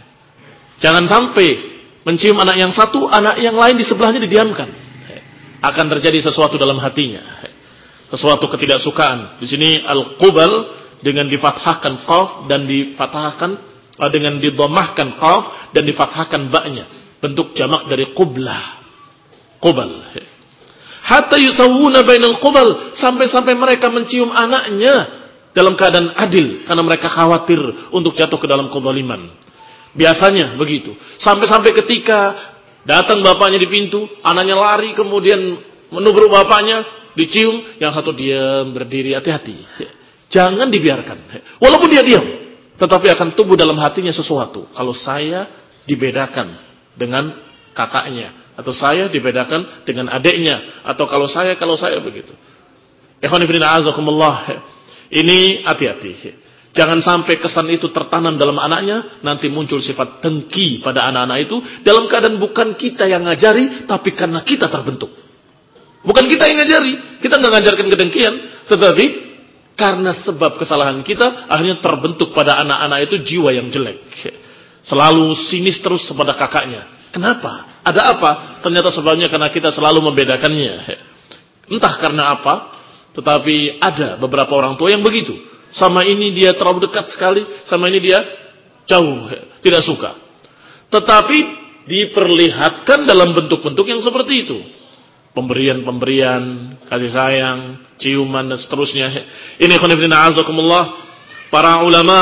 Jangan sampai mencium anak yang satu, anak yang lain di sebelahnya didiamkan. Akan terjadi sesuatu dalam hatinya. Sesuatu ketidaksukaan. Di sini al-qubal dengan difathahkan qaf dan difathahkan dengan didhammahkan qaf dan difathahkan ba-nya. Bentuk jamak dari qublah. Qubal. Hatta yusawwuna bainal qubal, sampai-sampai mereka mencium anaknya dalam keadaan adil karena mereka khawatir untuk jatuh ke dalam kezaliman. Biasanya begitu. Sampai-sampai ketika datang bapaknya di pintu, anaknya lari kemudian menubruk bapaknya, dicium, yang satu diam berdiri, hati-hati. Jangan dibiarkan. Walaupun dia diam, tetapi akan tumbuh dalam hatinya sesuatu. Kalau saya dibedakan dengan kakaknya, atau saya dibedakan dengan adiknya, atau kalau saya kalau saya begitu. Ikhwan fillah azakumullah. Ini hati-hati. Jangan sampai kesan itu tertanam dalam anaknya, nanti muncul sifat dengki pada anak-anak itu, dalam keadaan bukan kita yang ngajari, tapi karena kita terbentuk. Bukan kita yang ngajari, kita nggak ngajarkan kedengkian, tetapi karena sebab kesalahan kita, akhirnya terbentuk pada anak-anak itu jiwa yang jelek. Selalu sinis terus kepada kakaknya. Kenapa? Ada apa? Ternyata sebabnya karena kita selalu membedakannya. Entah karena apa, tetapi ada beberapa orang tua yang begitu. Sama ini dia terlalu dekat sekali, sama ini dia jauh, tidak suka. Tetapi diperlihatkan dalam bentuk-bentuk yang seperti itu. Pemberian-pemberian, kasih sayang, ciuman dan seterusnya. Ini khonifidina azakumullah, para ulama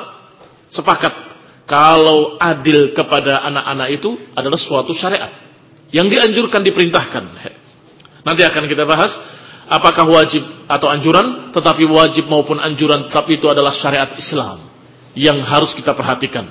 sepakat kalau adil kepada anak-anak itu adalah suatu syariat yang dianjurkan, diperintahkan. Nanti akan kita bahas apakah wajib atau anjuran, tetapi wajib maupun anjuran tetap itu adalah syariat Islam yang harus kita perhatikan.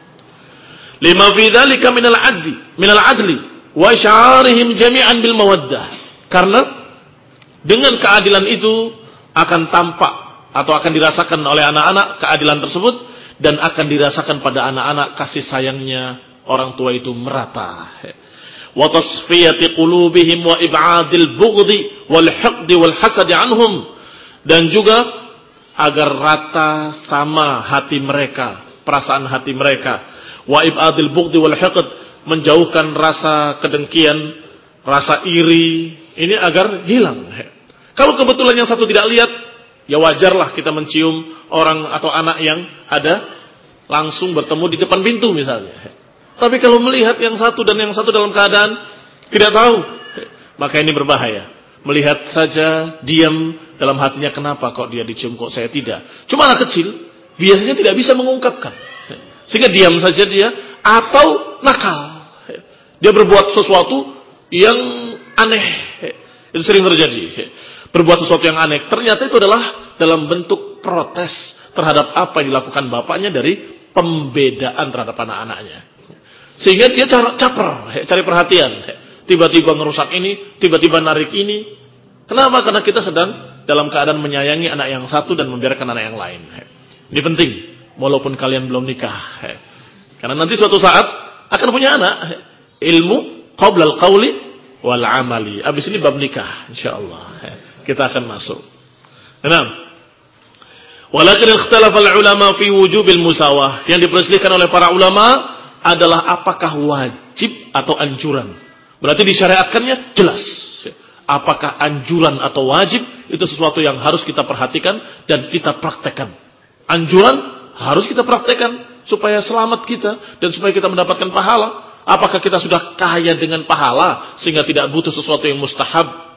Lima fi dzalika minal adli, minal adli wa sya'arihim jami'an bil mawaddah. Karena dengan keadilan itu akan tampak atau akan dirasakan oleh anak-anak keadilan tersebut, dan akan dirasakan pada anak-anak kasih sayangnya orang tua itu merata. Wa tasfiyati qulubihim wa ib'adil bughdi wal hiqdi wal hasad anhum, dan juga agar rata sama hati mereka, perasaan hati mereka. Wa ib'adil bughdi wal hiqd, menjauhkan rasa kedengkian, rasa iri, ini agar hilang. Kalau kebetulan yang satu tidak lihat, ya wajarlah kita mencium orang atau anak yang ada langsung bertemu di depan pintu misalnya. Tapi kalau melihat yang satu dan yang satu dalam keadaan tidak tahu, maka ini berbahaya. Melihat saja, diam dalam hatinya, kenapa kok dia dicium kok saya tidak. Cuma anak kecil biasanya tidak bisa mengungkapkan, sehingga diam saja dia, atau nakal, dia berbuat sesuatu yang aneh. Itu sering terjadi. Berbuat sesuatu yang aneh, ternyata itu adalah dalam bentuk protes terhadap apa yang dilakukan bapaknya dari pembedaan terhadap anak-anaknya. Sehingga dia caper, cari perhatian. Tiba-tiba ngerusak ini, tiba-tiba narik ini. Kenapa? Karena kita sedang dalam keadaan menyayangi anak yang satu dan membiarkan anak yang lain. Ini penting, walaupun kalian belum nikah. Karena nanti suatu saat akan punya anak. Ilmu qabla al-qawli wal amali. Abis ini bab nikah, insyaallah. Kita akan masuk. Enam. Walakin ikhtalafa al-ulama fi wujubil musawah. Yang diperselisihkan oleh para ulama adalah apakah wajib atau anjuran. Berarti disyariatkannya jelas. Apakah anjuran atau wajib itu sesuatu yang harus kita perhatikan dan kita praktekkan. Anjuran harus kita praktekkan supaya selamat kita dan supaya kita mendapatkan pahala. Apakah kita sudah kaya dengan pahala sehingga tidak butuh sesuatu yang mustahab?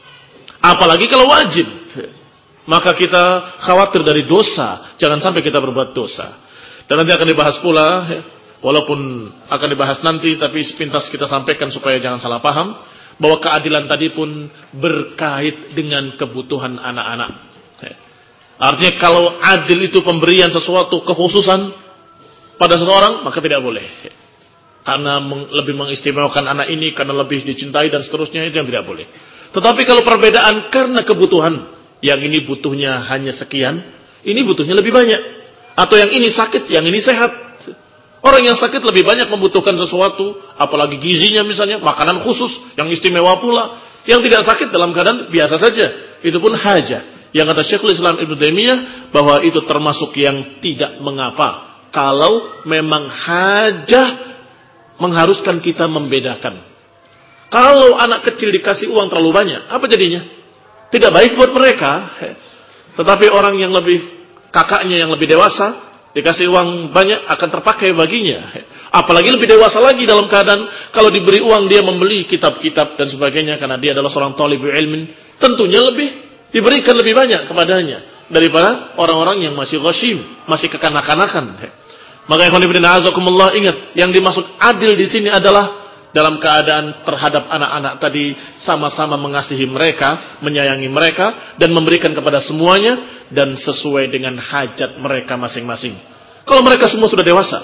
Apalagi kalau wajib. Maka kita khawatir dari dosa. Jangan sampai kita berbuat dosa. Dan nanti akan dibahas pula, walaupun akan dibahas nanti, tapi sepintas kita sampaikan supaya jangan salah paham, bahwa keadilan tadi pun berkait dengan kebutuhan anak-anak. Artinya kalau adil itu pemberian sesuatu kekhususan pada seseorang, maka tidak boleh. Karena lebih mengistimewakan anak ini, karena lebih dicintai dan seterusnya, itu yang tidak boleh. Tetapi kalau perbedaan karena kebutuhan, yang ini butuhnya hanya sekian, ini butuhnya lebih banyak. Atau yang ini sakit, yang ini sehat. Orang yang sakit lebih banyak membutuhkan sesuatu, apalagi gizinya misalnya, makanan khusus, yang istimewa pula. Yang tidak sakit dalam keadaan biasa saja, itu pun hajah. Yang kata Syekhul Islam Ibnu Taimiyah, bahwa itu termasuk yang tidak mengapa. Kalau memang hajah mengharuskan kita membedakan. Kalau anak kecil dikasih uang terlalu banyak, apa jadinya? Tidak baik buat mereka. Tetapi orang yang lebih, kakaknya yang lebih dewasa, dikasih uang banyak akan terpakai baginya. Apalagi lebih dewasa lagi dalam keadaan kalau diberi uang dia membeli kitab-kitab dan sebagainya karena dia adalah seorang talibul ilmin, tentunya lebih diberikan lebih banyak kepadanya daripada orang-orang yang masih ghasyim, masih kekanak-kanakan. Maka ikhwan fillah azakumullah, ingat, yang dimaksud adil di sini adalah dalam keadaan terhadap anak-anak tadi sama-sama mengasihi mereka, menyayangi mereka dan memberikan kepada semuanya dan sesuai dengan hajat mereka masing-masing. Kalau mereka semua sudah dewasa,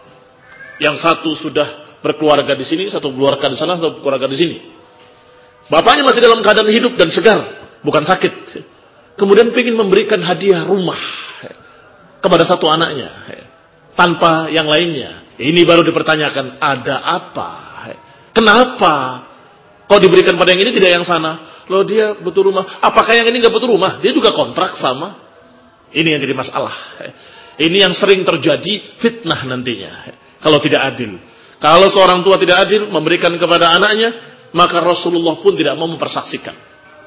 yang satu sudah berkeluarga di sini, satu keluarga di sana, satu keluarga di sini. Bapaknya masih dalam keadaan hidup dan segar, bukan sakit. Kemudian ingin memberikan hadiah rumah kepada satu anaknya tanpa yang lainnya. Ini baru dipertanyakan, ada apa? Kenapa kau diberikan pada yang ini tidak yang sana? Loh, dia butuh rumah. Apakah yang ini nggak butuh rumah? Dia juga kontrak sama. Ini yang jadi masalah. Ini yang sering terjadi fitnah nantinya. Kalau tidak adil. Kalau seorang tua tidak adil memberikan kepada anaknya, maka Rasulullah pun tidak mau mempersaksikan.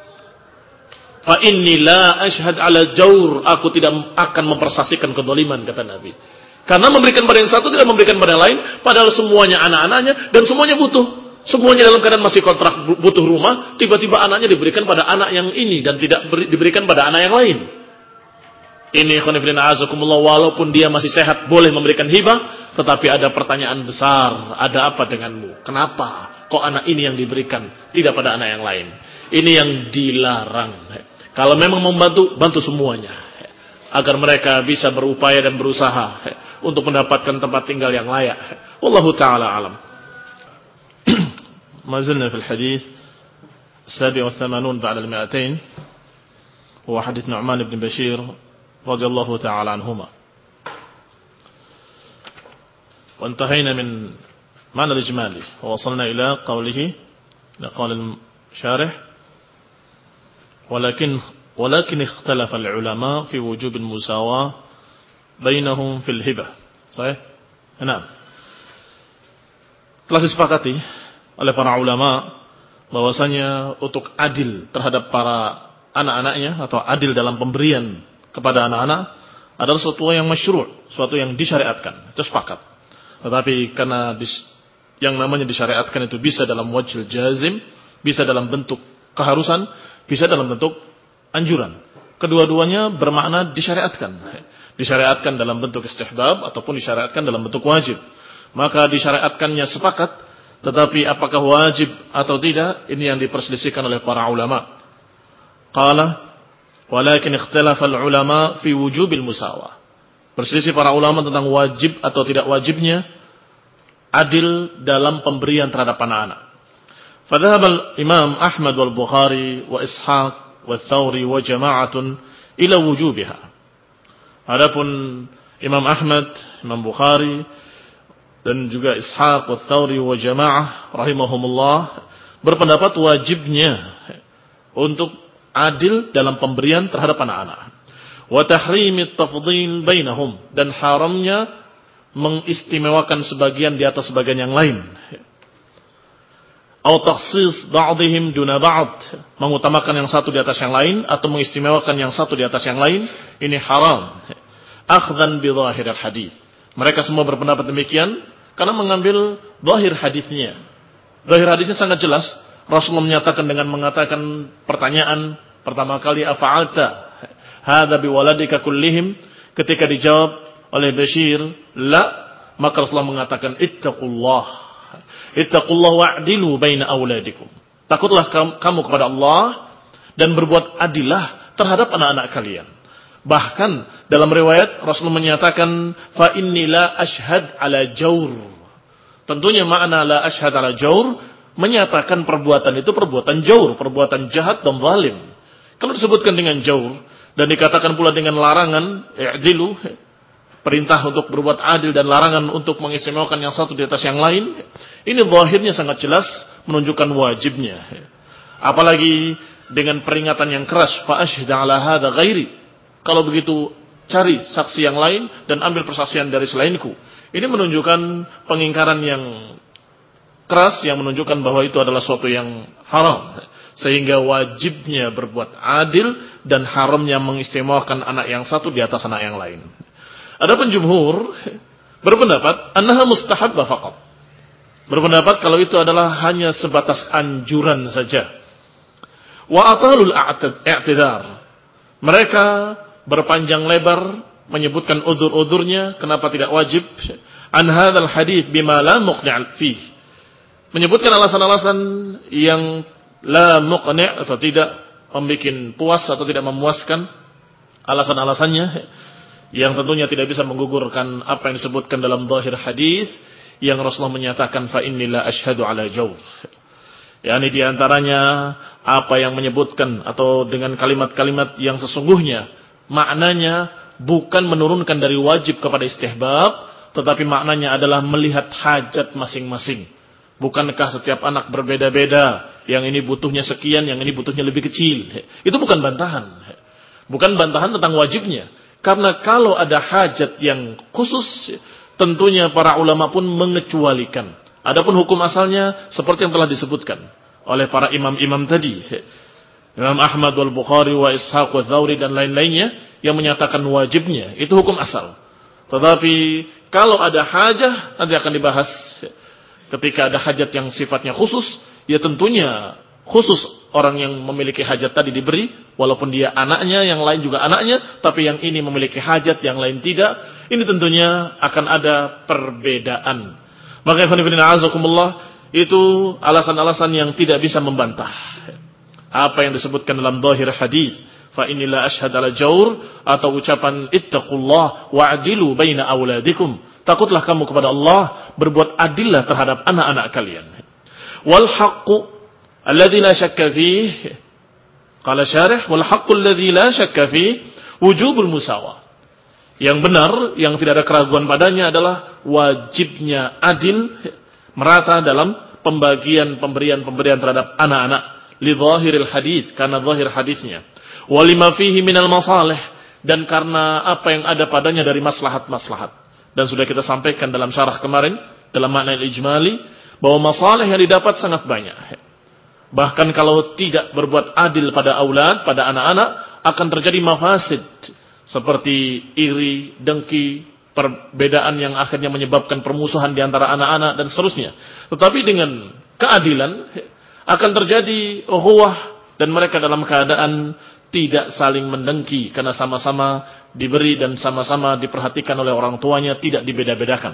Fa inni la ashhad ala jawr. Aku tidak akan mempersaksikan kezaliman, kata Nabi. Karena memberikan pada yang satu tidak memberikan pada yang lain, padahal semuanya anak-anaknya dan semuanya butuh. Semuanya dalam keadaan masih kontrak butuh rumah, tiba-tiba anaknya diberikan pada anak yang ini dan tidak beri, diberikan pada anak yang lain. Ini khonifilina azakumullah, walaupun dia masih sehat boleh memberikan hibah, tetapi ada pertanyaan besar, ada apa denganmu? Kenapa kok anak ini yang diberikan, tidak pada anak yang lain? Ini yang dilarang. Kalau memang membantu, bantu semuanya. Agar mereka bisa berupaya dan berusaha untuk mendapatkan tempat tinggal yang layak. Wallahu ta'ala alam. ما زلنا في الحديث السابع والثمانون بعد المائتين هو حديث نعمان بن بشير رضي الله تعالى عنهما. وانتهينا من معنى الإجمالي ووصلنا إلى قوله قال الشارح ولكن ولكن اختلف العلماء في وجوب المساواة بينهم في الهبة. صحيح؟ نعم. Telah disepakati oleh para ulama bahwasanya untuk adil terhadap para anak-anaknya atau adil dalam pemberian kepada anak-anak adalah sesuatu yang masyru', sesuatu yang disyariatkan, itu sepakat. Tetapi karena dis, yang namanya disyariatkan itu bisa dalam wajhul jazim, bisa dalam bentuk keharusan, bisa dalam bentuk anjuran. Kedua-duanya bermakna disyariatkan. Disyariatkan dalam bentuk istihbab ataupun disyariatkan dalam bentuk wajib. Maka disyariatkannya sepakat, tetapi apakah wajib atau tidak, ini yang diperselisihkan oleh para ulama. Qala walakin ikhtalafa al-ulama fi wujubil musawah. Berselisih para ulama tentang wajib atau tidak wajibnya adil dalam pemberian terhadap anak-anak. Fadhahab al-Imam Ahmad wal Bukhari wa Ishaq wa Thawri wa jama'atun ila wujubiha. Adapun Imam Ahmad, Imam Bukhari dan juga Ishaq wa Thawri wa jama'ah rahimahumullah berpendapat wajibnya untuk adil dalam pemberian terhadap anak-anak. Wa tahrimit tafdhil bainahum, dan haramnya mengistimewakan sebagian di atas sebagian yang lain. Atau takhsis ba'dihim duna ba'd, mengutamakan yang satu di atas yang lain atau mengistimewakan yang satu di atas yang lain, ini haram. Akhdhan bi dhahiril hadis. Mereka semua berpendapat demikian karena mengambil zahir hadisnya. Zahir hadisnya sangat jelas. Rasulullah menyatakan dengan mengatakan pertanyaan pertama kali, afa'alta hadza biwaladika kullihim, ketika dijawab oleh Bashir la, maka Rasulullah mengatakan ittaqullah ittaqullah wa'dilu baina auladikum, takutlah kamu kepada Allah dan berbuat adillah terhadap anak-anak kalian. Bahkan dalam riwayat Rasulullah menyatakan fa inni la ashhad ala jawr. Tentunya makna la ashhad ala jawr menyatakan perbuatan itu perbuatan jawr, perbuatan jahat dan zalim. Kalau disebutkan dengan jawr dan dikatakan pula dengan larangan i'dilu, perintah untuk berbuat adil dan larangan untuk mengistimewakan yang satu di atas yang lain, ini zahirnya sangat jelas menunjukkan wajibnya. Apalagi dengan peringatan yang keras, fa ashhadu ala hadza ghairi. Kalau begitu cari saksi yang lain dan ambil persaksian dari selainku. Ini menunjukkan pengingkaran yang keras yang menunjukkan bahwa itu adalah suatu yang haram, sehingga wajibnya berbuat adil dan haramnya mengistimewakan anak yang satu di atas anak yang lain. Adapun jumhur berpendapat annaha mustahabbah faqat. Berpendapat kalau itu adalah hanya sebatas anjuran saja. Wa atalul i'tidar. Mereka berpanjang lebar menyebutkan udzur-udzurnya kenapa tidak wajib. An hadzal hadits bima la muqni' fihi. Menyebutkan alasan-alasan yang la muqni' atau tidak membuat puas atau tidak memuaskan, alasan-alasannya yang tentunya tidak bisa menggugurkan apa yang disebutkan dalam zahir hadis yang Rasulullah menyatakan fa inni la asyhadu ala jawr. yakni di antaranya apa yang menyebutkan atau dengan kalimat-kalimat yang sesungguhnya maknanya bukan menurunkan dari wajib kepada istihbab, tetapi maknanya adalah melihat hajat masing-masing. Bukankah setiap anak berbeda-beda, yang ini butuhnya sekian, yang ini butuhnya lebih kecil. Itu bukan bantahan. Bukan bantahan tentang wajibnya. Karena kalau ada hajat yang khusus, tentunya para ulama pun mengecualikan. Adapun hukum asalnya seperti yang telah disebutkan oleh para imam-imam tadi. Imam Ahmad wal Bukhari wa Ishaq wa Thawri dan lain-lainnya yang menyatakan wajibnya. Itu hukum asal. Tetapi kalau ada hajah, nanti akan dibahas. Ketika ada hajat yang sifatnya khusus, ya tentunya khusus orang yang memiliki hajat tadi diberi, walaupun dia anaknya, yang lain juga anaknya, tapi yang ini memiliki hajat, yang lain tidak. Ini tentunya akan ada perbedaan. Maka ikhwan fillah a'azakumullah, itu alasan-alasan yang tidak bisa membantah apa yang disebutkan dalam zahir hadis, fa inilah asyhad ala jawr, atau ucapan ittaqullah wa'dilu baina auladikum. Takutlah kamu kepada Allah, berbuat adillah terhadap anak-anak kalian. Wal haqqu alladzi la syakka fihi, qala syarih, wal haqqu alladzi la syakka fihi wujubul musawah. Yang benar, yang tidak ada keraguan padanya adalah wajibnya adil, merata dalam pembagian pemberian-pemberian terhadap anak-anak. Li zahiril hadis, karena zahir hadisnya. Wa lima fihi minal masalih, dan karena apa yang ada padanya dari maslahat-maslahat. Dan sudah kita sampaikan dalam syarah kemarin, dalam makna ijmali, bahwa masalah yang didapat sangat banyak. Bahkan kalau tidak berbuat adil pada aulad, pada anak-anak, akan terjadi mafasid. seperti iri, dengki, perbedaan yang akhirnya menyebabkan permusuhan di antara anak-anak dan seterusnya. Tetapi dengan keadilan akan terjadi ukhuwah dan mereka dalam keadaan tidak saling mendengki karena sama-sama diberi dan sama-sama diperhatikan oleh orang tuanya, tidak dibeda-bedakan.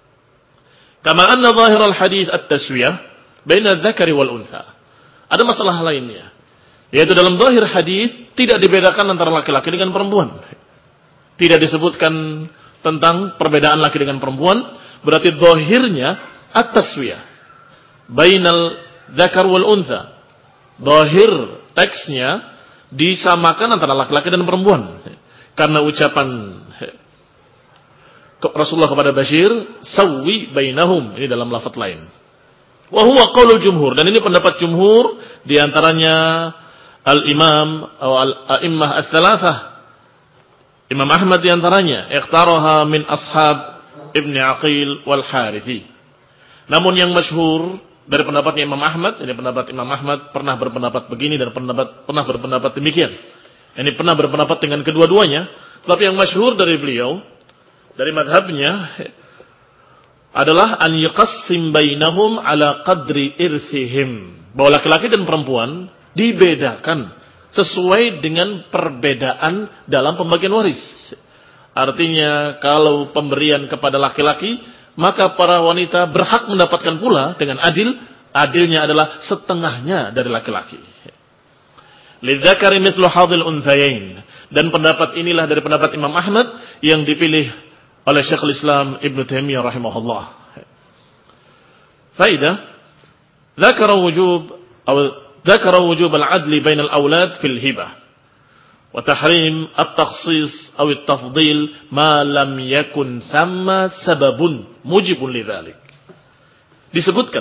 Kama anna zahiral hadis at-taswiyah baina dzakari wal untha. Ada masalah lainnya, yaitu dalam zahir hadis tidak dibedakan antara laki-laki dengan perempuan. Tidak disebutkan tentang perbedaan laki dengan perempuan, berarti zahirnya at-taswiyah bainal dzakar wal untha. Zahir teksnya disamakan antara laki-laki dan perempuan. Karena ucapan Rasulullah kepada Bashir, sawi bainahum, ini dalam lafaz lain. Wa huwa qaulul jumhur, dan ini pendapat jumhur, di antaranya al-imam atau al-a'immah ats-tsalatsah. Imam Ahmad di antaranya, ikhtaraha min ashab Ibn Aqil wal Harithi. Namun yang masyhur dari pendapatnya Imam Ahmad, ini pendapat Imam Ahmad pernah berpendapat begini dan pendapat, pernah berpendapat demikian. Ini pernah berpendapat dengan kedua-duanya, tapi yang masyhur dari beliau, dari madhabnya, adalah an yuqassim bainahum ala qadri irsihim. Bahwa laki-laki dan perempuan dibedakan sesuai dengan perbedaan dalam pembagian waris. Artinya kalau pemberian kepada laki-laki, maka para wanita berhak mendapatkan pula dengan adil. Adilnya adalah setengahnya dari laki-laki. Lidzakari mithlu hadhil unthayain. Dan pendapat inilah dari pendapat Imam Ahmad yang dipilih oleh Syekhul Islam Ibn Taimiyah rahimahullah. Faidah, dzakara wujub atau dzakara wujub al-'adl bain al-awlad fil hibah wa tahrim at-takhsis aw at-tafdhil ma lam yakun thamma sababun mujibun lidzalik. Disebutkan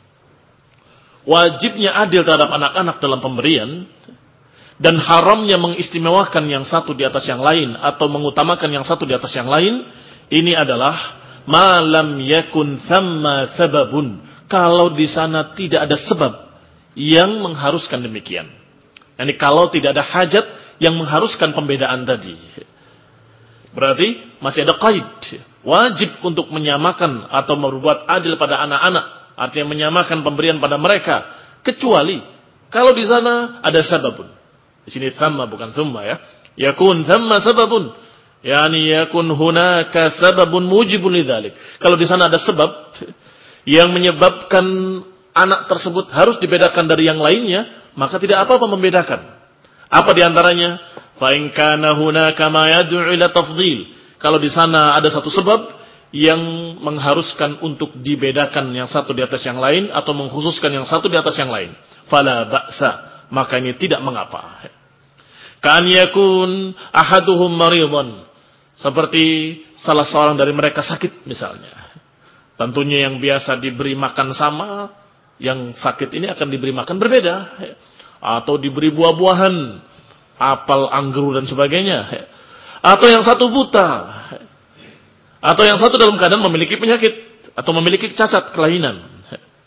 wajibnya adil terhadap anak-anak dalam pemberian dan haramnya mengistimewakan yang satu di atas yang lain atau mengutamakan yang satu di atas yang lain. Ini adalah malam yakun thamma sababun, kalau di sana tidak ada sebab yang mengharuskan demikian. Yani kalau tidak ada hajat yang mengharuskan pembedaan tadi. Berarti masih ada qaid, wajib untuk menyamakan atau berbuat adil pada anak-anak, artinya menyamakan pemberian pada mereka, kecuali kalau di sana ada sababun. Di sini thamma bukan thumma ya. Yakun thamma sababun. Yani yakun hunaka sababun mujibun lidzalik. Kalau di sana ada sebab yang menyebabkan anak tersebut harus dibedakan dari yang lainnya, maka tidak apa-apa membedakan. Apa di antaranya? Fa in kana hunaka ma yad'u ila tafdhil. Kalau di sana ada satu sebab yang mengharuskan untuk dibedakan yang satu di atas yang lain atau mengkhususkan yang satu di atas yang lain, fala ba'sa, maka ini tidak mengapa. Kan yakun ahaduhum maridan, seperti salah seorang dari mereka sakit misalnya. Tentunya yang biasa diberi makan sama, yang sakit ini akan diberi makan berbeda. Atau diberi buah-buahan, apel, anggur dan sebagainya. Atau yang satu buta. Atau yang satu dalam keadaan memiliki penyakit atau memiliki cacat kelainan.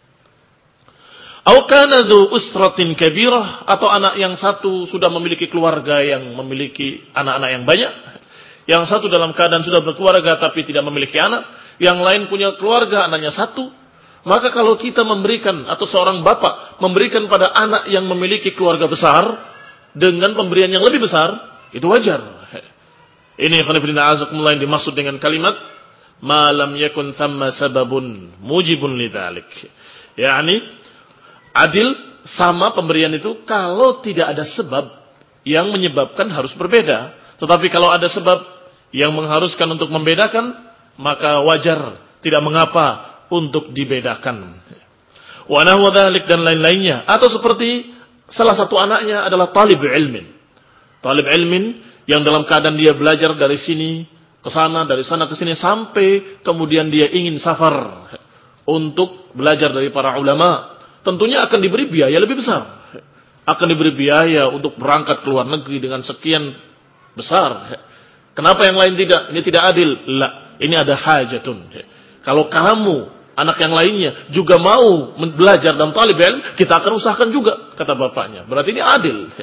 Au kana dzu usratin kabirah, atau anak yang satu sudah memiliki keluarga yang memiliki anak-anak yang banyak. Yang satu dalam keadaan sudah berkeluarga tapi tidak memiliki anak, yang lain punya keluarga anaknya satu. Maka kalau kita memberikan atau seorang bapak memberikan pada anak yang memiliki keluarga besar dengan pemberian yang lebih besar, itu wajar. Ini khonifidina azakumullah yang dimaksud dengan kalimat ma lam yakun thamma sababun mujibun lidzalik. Yani adil sama pemberian itu kalau tidak ada sebab yang menyebabkan harus berbeda. Tetapi kalau ada sebab yang mengharuskan untuk membedakan, maka wajar, tidak mengapa untuk dibedakan. Wa nahwa dzalik, dan lain-lainnya. Atau seperti salah satu anaknya adalah talib ilmin. Talib ilmin yang dalam keadaan dia belajar dari sini ke sana, dari sana ke sini, sampai kemudian dia ingin safar untuk belajar dari para ulama. Tentunya akan diberi biaya lebih besar. Akan diberi biaya untuk berangkat ke luar negeri dengan sekian besar. Kenapa yang lain tidak? Ini tidak adil. La, ini ada hajatun. Kalau kamu, anak yang lainnya juga mau belajar dan talib ilmu, kita akan usahakan juga, kata bapaknya. Berarti ini adil.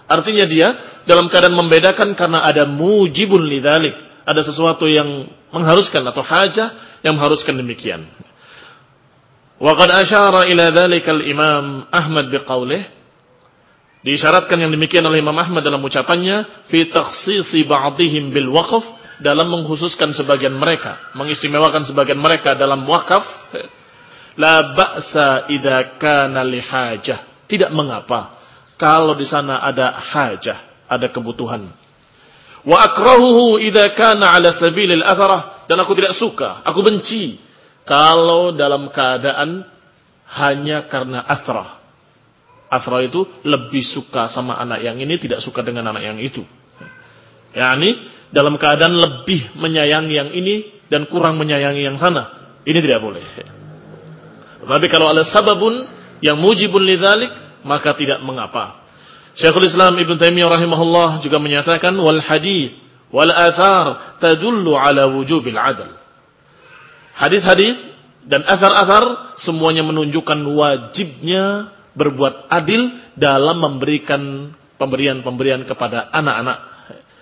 Artinya dia dalam keadaan membedakan karena ada mujibun lidzalik, ada sesuatu yang mengharuskan atau hajah yang mengharuskan demikian. Wa qad asyara ila dzalikal Imam Ahmad biqaulih, diisyaratkan yang demikian oleh Imam Ahmad dalam ucapannya, fi takhsisi ba'dihim bil waqf, dalam mengkhususkan sebagian mereka, mengistimewakan sebagian mereka dalam wakaf. La ba'sa idza kana li hajah, tidak mengapa kalau di sana ada hajah, ada kebutuhan. Wa akrahuhu idza kana ala sabilil atharah, dan aku tidak suka, aku benci kalau dalam keadaan hanya karena asrah. Asrah itu lebih suka sama anak yang ini, tidak suka dengan anak yang itu. Yani dalam keadaan lebih menyayangi yang ini dan kurang menyayangi yang sana. Ini tidak boleh. Tapi kalau ada sababun yang mujibun lidzalik, maka tidak mengapa. Syekhul Islam Ibnu Taimiyah rahimahullah juga menyatakan, wal hadits wal athar tadullu ala wujubil adl. Hadis-hadis dan athar-athar semuanya menunjukkan wajibnya berbuat adil dalam memberikan pemberian-pemberian kepada anak-anak.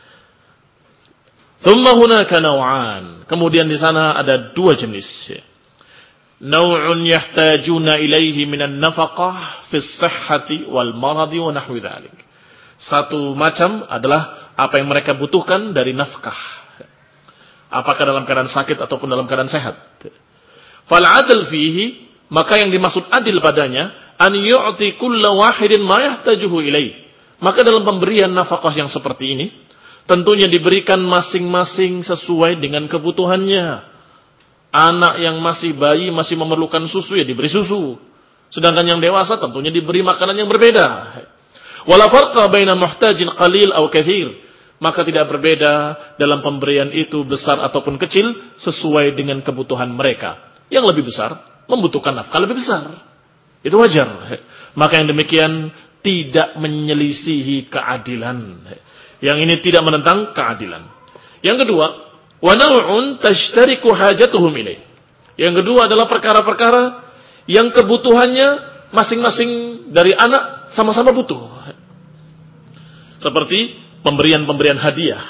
Thumma hunaka naw'an. Kemudian di sana ada dua jenis. Naw'un yahtajuna ilaihi minan nafaqah fi sihhati wal maradi wa nahwi dzalik. Satu macam adalah apa yang mereka butuhkan dari nafkah. Apakah dalam keadaan sakit ataupun dalam keadaan sehat. Fal adl fihi, maka yang dimaksud adil padanya, an yu'ti kulla wahidin ma yahtajuhu ilaihi. Maka dalam pemberian nafkah yang seperti ini, tentunya diberikan masing-masing sesuai dengan kebutuhannya. Anak yang masih bayi masih memerlukan susu, ya diberi susu. Sedangkan yang dewasa tentunya diberi makanan yang berbeda. Wala farqa baina muhtajin qalil aw katsir. Maka tidak berbeda dalam pemberian itu besar ataupun kecil sesuai dengan kebutuhan mereka. Yang lebih besar membutuhkan nafkah lebih besar. Itu wajar. Maka yang demikian tidak menyelisihi keadilan. Yang ini tidak menentang keadilan. Yang kedua, wa naw'un tashtariku hajatuhum ilaih. Yang kedua adalah perkara-perkara yang kebutuhannya masing-masing dari anak sama-sama butuh. Seperti pemberian-pemberian hadiah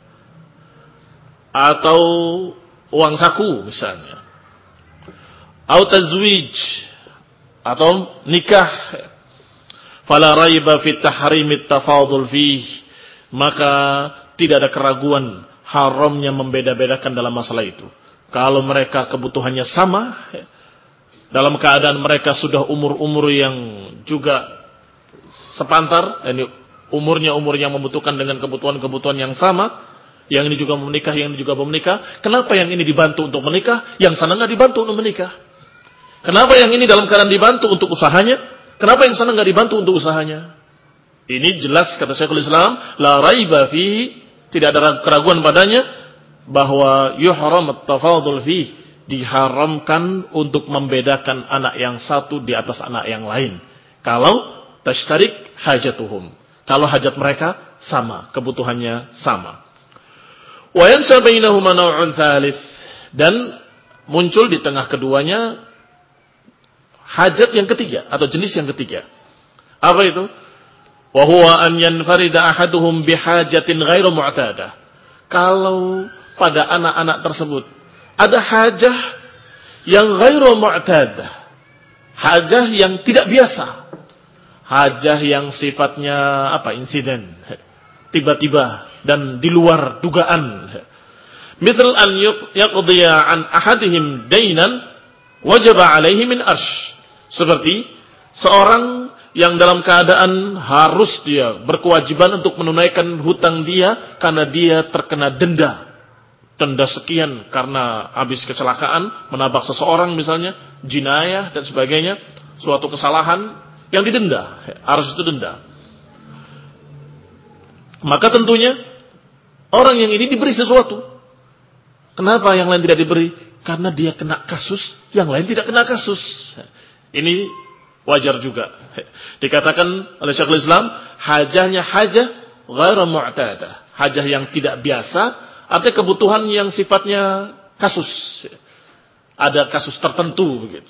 atau uang saku misalnya. Atau tazwij atau nikah. Fala raiba fi tahrimit tafadhul fihi. Maka tidak ada keraguan haramnya membeda-bedakan dalam masalah itu. Kalau mereka kebutuhannya sama, dalam keadaan mereka sudah umur-umur yang juga sepantar, ini umurnya umur yang membutuhkan dengan kebutuhan-kebutuhan yang sama, yang ini juga menikah, yang ini juga belum menikah. Kenapa yang ini dibantu untuk menikah, yang sana nggak dibantu untuk menikah? Kenapa yang ini dalam keadaan dibantu untuk usahanya, kenapa yang sana nggak dibantu untuk usahanya? Ini jelas kata Syekhul Islam, la raiba fihi, tidak ada keraguan padanya bahwa yuhram at-tafadhul fihi, diharamkan untuk membedakan anak yang satu di atas anak yang lain. Kalau tashtarik hajatuhum, kalau hajat mereka sama, kebutuhannya sama. Wa yansa bainahuma naw'un tsalits, dan muncul di tengah keduanya hajat yang ketiga atau jenis yang ketiga. Apa itu? Wa huwa an yanfarida ahaduhum bihajatin ghairu mu'tadah. Kalau pada anak-anak tersebut ada hajah yang ghairu mu'tadah, hajah yang tidak biasa, hajah yang sifatnya apa? Insiden, tiba-tiba dan di luar dugaan. Misal an yaqdiya an ahadihim dainan wajaba alaihi min arsh. Seperti seorang yang dalam keadaan harus dia berkewajiban untuk menunaikan hutang dia karena dia terkena denda. Denda sekian karena habis kecelakaan, menabrak seseorang misalnya, jinayah dan sebagainya, suatu kesalahan yang didenda, harus itu denda. Maka tentunya orang yang ini diberi sesuatu. Kenapa yang lain tidak diberi? Karena dia kena kasus, yang lain tidak kena kasus. Ini wajar juga. Dikatakan oleh Syekhul Islam, hajahnya hajah ghairu mu'tadah, hajah yang tidak biasa, artinya kebutuhan yang sifatnya kasus. Ada kasus tertentu begitu.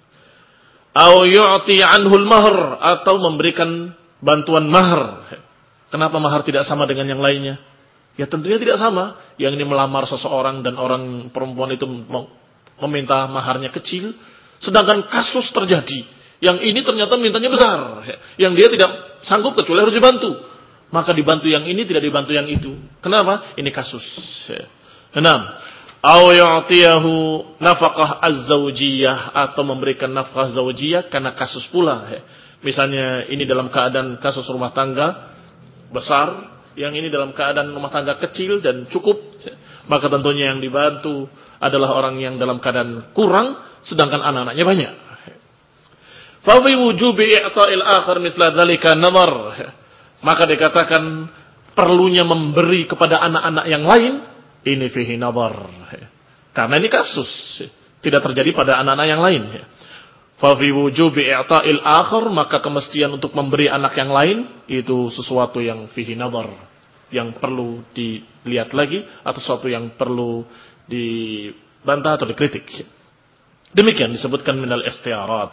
Au yu'ti anhul mahr, atau memberikan bantuan mahr. Kenapa mahar tidak sama dengan yang lainnya? Ya tentunya tidak sama. Yang ini melamar seseorang dan orang perempuan itu meminta maharnya kecil. Sedangkan kasus terjadi. Yang ini ternyata mintanya besar. Yang dia tidak sanggup kecuali harus dibantu. Maka dibantu yang ini tidak dibantu yang itu. Kenapa? Ini kasus. Enam. Aw yu'tiyahu nafaqah az-zawjiyah, atau memberikan nafkah zawjiyah karena kasus pula. Misalnya ini dalam keadaan kasus rumah tangga besar, yang ini dalam keadaan rumah tangga kecil dan cukup, maka tentunya yang dibantu adalah orang yang dalam keadaan kurang, sedangkan anak-anaknya banyak. Fa fi wujubi i'ta'il akhar misla dzalika nazar. Maka dikatakan perlunya memberi kepada anak-anak yang lain, ini fihi nazar. Karena ini kasus tidak terjadi pada anak-anak yang lain. Fa fi wujubi i'ta'il akhar, maka kemestian untuk memberi anak yang lain itu sesuatu yang fihi nazar, yang perlu dilihat lagi, atau sesuatu yang perlu dibantah atau dikritik. Demikian disebutkan minal istiarat.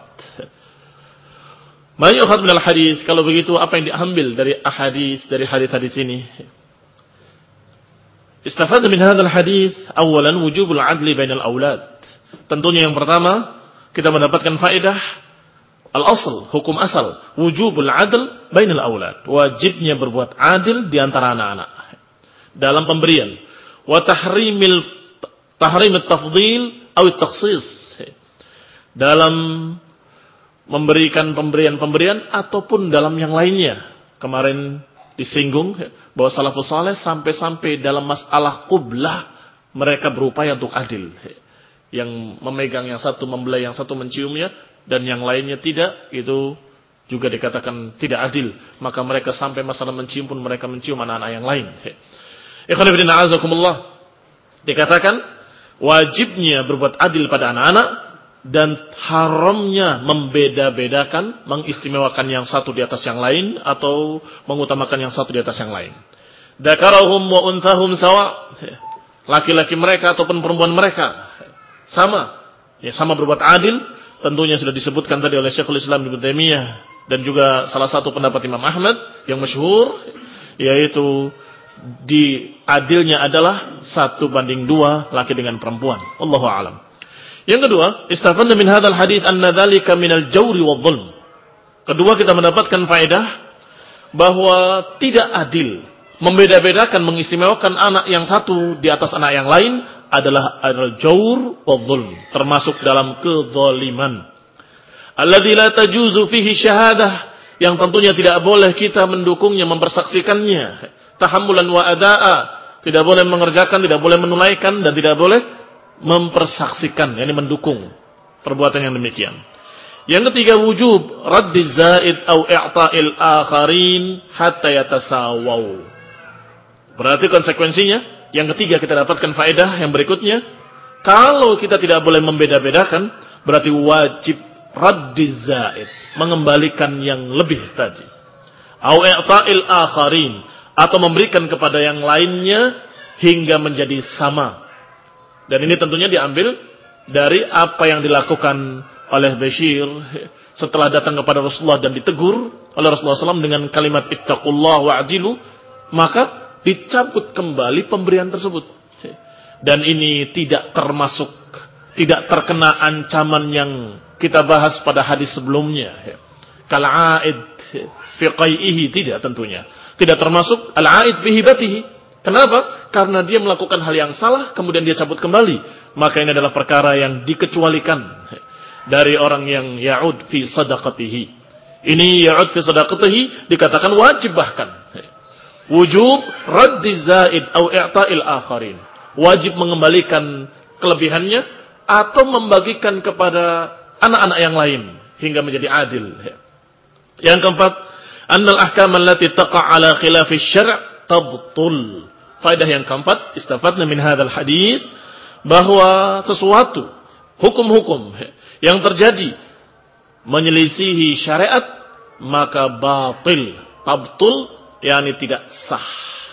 Ma yu'khadh minal hadis. Kalau begitu apa yang diambil dari ahadits, dari hadis-hadis ini? Istafadna min hadzal hadis awalan wujubul adli bainal aulad. Tentunya yang pertama kita mendapatkan faedah al-asl, hukum asal, wujubul adl bainal aulad, wajibnya berbuat adil di antara anak-anak dalam pemberian. Wa tahrimil tahrimit tafdhil atau takhsis, dalam memberikan pemberian-pemberian ataupun dalam yang lainnya. Kemarin disinggung bahwa salafus saleh sampai-sampai dalam masalah qublah mereka berupaya untuk adil. Yang memegang yang satu membelai, yang satu menciumnya, dan yang lainnya tidak, itu juga dikatakan tidak adil. Maka mereka sampai masalah mencium pun mereka mencium anak-anak yang lain. Ikhwan fillah a'azakumullah, dikatakan wajibnya berbuat adil pada anak-anak dan haramnya membeda-bedakan, mengistimewakan yang satu di atas yang lain atau mengutamakan yang satu di atas yang lain. Dzakarahum wa unthahum sawa, laki-laki mereka ataupun perempuan mereka sama, ya sama berbuat adil. Tentunya sudah disebutkan tadi oleh Syekhul Islam Ibnu Taimiyah dan juga salah satu pendapat Imam Ahmad yang masyhur, yaitu di adilnya adalah satu banding dua laki dengan perempuan. Allahu a'lam. Yang kedua, istafadna min hadzal hadits anna dzalika minal jawri wadh-dhulm. Kedua, kita mendapatkan faedah bahwa tidak adil membeda-bedakan, mengistimewakan anak yang satu di atas anak yang lain adalah al-jawr wadh-dhulm, termasuk dalam kezaliman. Alladzi la tajuzu fihi syahadah, yang tentunya tidak boleh kita mendukungnya, mempersaksikannya. Tahammulan wa adaa, tidak boleh mengerjakan, tidak boleh menunaikan, dan tidak boleh mempersaksikan, yakni mendukung perbuatan yang demikian. Yang ketiga, wujub raddiz zaid au i'ta'il akharin hatta yatasawau. Berarti konsekuensinya yang ketiga kita dapatkan faedah yang berikutnya, kalau kita tidak boleh membeda-bedakan, berarti wajib raddiz zaid, mengembalikan yang lebih tadi. Au i'ta'il akharin, atau memberikan kepada yang lainnya hingga menjadi sama. Dan ini tentunya diambil dari apa yang dilakukan oleh Bashir setelah datang kepada Rasulullah dan ditegur oleh Rasulullah shallallahu alaihi wasallam dengan kalimat ittaqullah wa'dilu, maka dicabut kembali pemberian tersebut. Dan ini tidak termasuk, tidak terkena ancaman yang kita bahas pada hadis sebelumnya. Kal'aid fi qai'ihi, tidak tentunya. Tidak termasuk al-aid fi hibatihi. Kenapa? Karena dia melakukan hal yang salah kemudian dia cabut kembali. Maka ini adalah perkara yang dikecualikan dari orang yang ya'ud fi sadaqatihi. Ini ya'ud fi sadaqatihi dikatakan wajib, bahkan wujub raddi zaid au i'ta'il akharin, wajib mengembalikan kelebihannya atau membagikan kepada anak-anak yang lain hingga menjadi adil. Yang keempat, annal ahkam allati taqa' ala khilafi syar' tabtul. Faedah yang keempat, istafadna min hadzal hadis, bahwa sesuatu hukum-hukum yang terjadi menyelisihi syariat maka batil, tabtul, yakni tidak sah,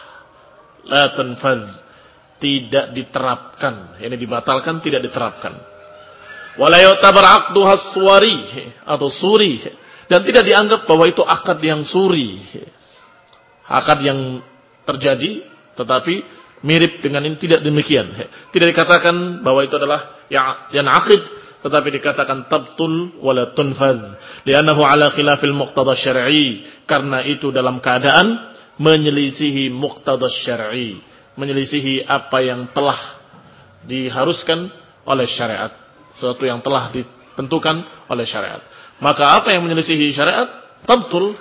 la tanfadz, tidak diterapkan, yakni dibatalkan, tidak diterapkan. Wala yu'tabar 'aqduha as-suwari atau suri, dan tidak dianggap bahwa itu akad yang suri. akad yang terjadi tetapi mirip dengan ini, tidak demikian. Tidak dikatakan bahwa itu adalah yang aqid, tetapi dikatakan tabtul wala tunfadz li'annahu ala khilafil muqtada syar'i, karena itu dalam keadaan menyelisihi muqtada syar'i, menyelisihi apa yang telah diharuskan oleh syariat, sesuatu yang telah ditentukan oleh syariat. Maka apa yang menyelisihi syariat tabtul,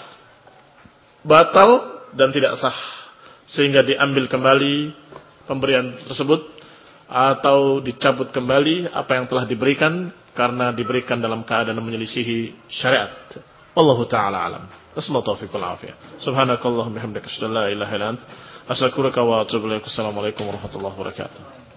batal dan tidak sah, sehingga diambil kembali pemberian tersebut atau dicabut kembali apa yang telah diberikan karena diberikan dalam keadaan menyelisihi syariat. Wallahu taala alam. Wassalatu taufiqul afiyah. Subhanakallahumma bihamdika asyhadu an la ilaha illa anta astaghfiruka wa atubu ilaik. Assalamualaikum warahmatullahi wabarakatuh.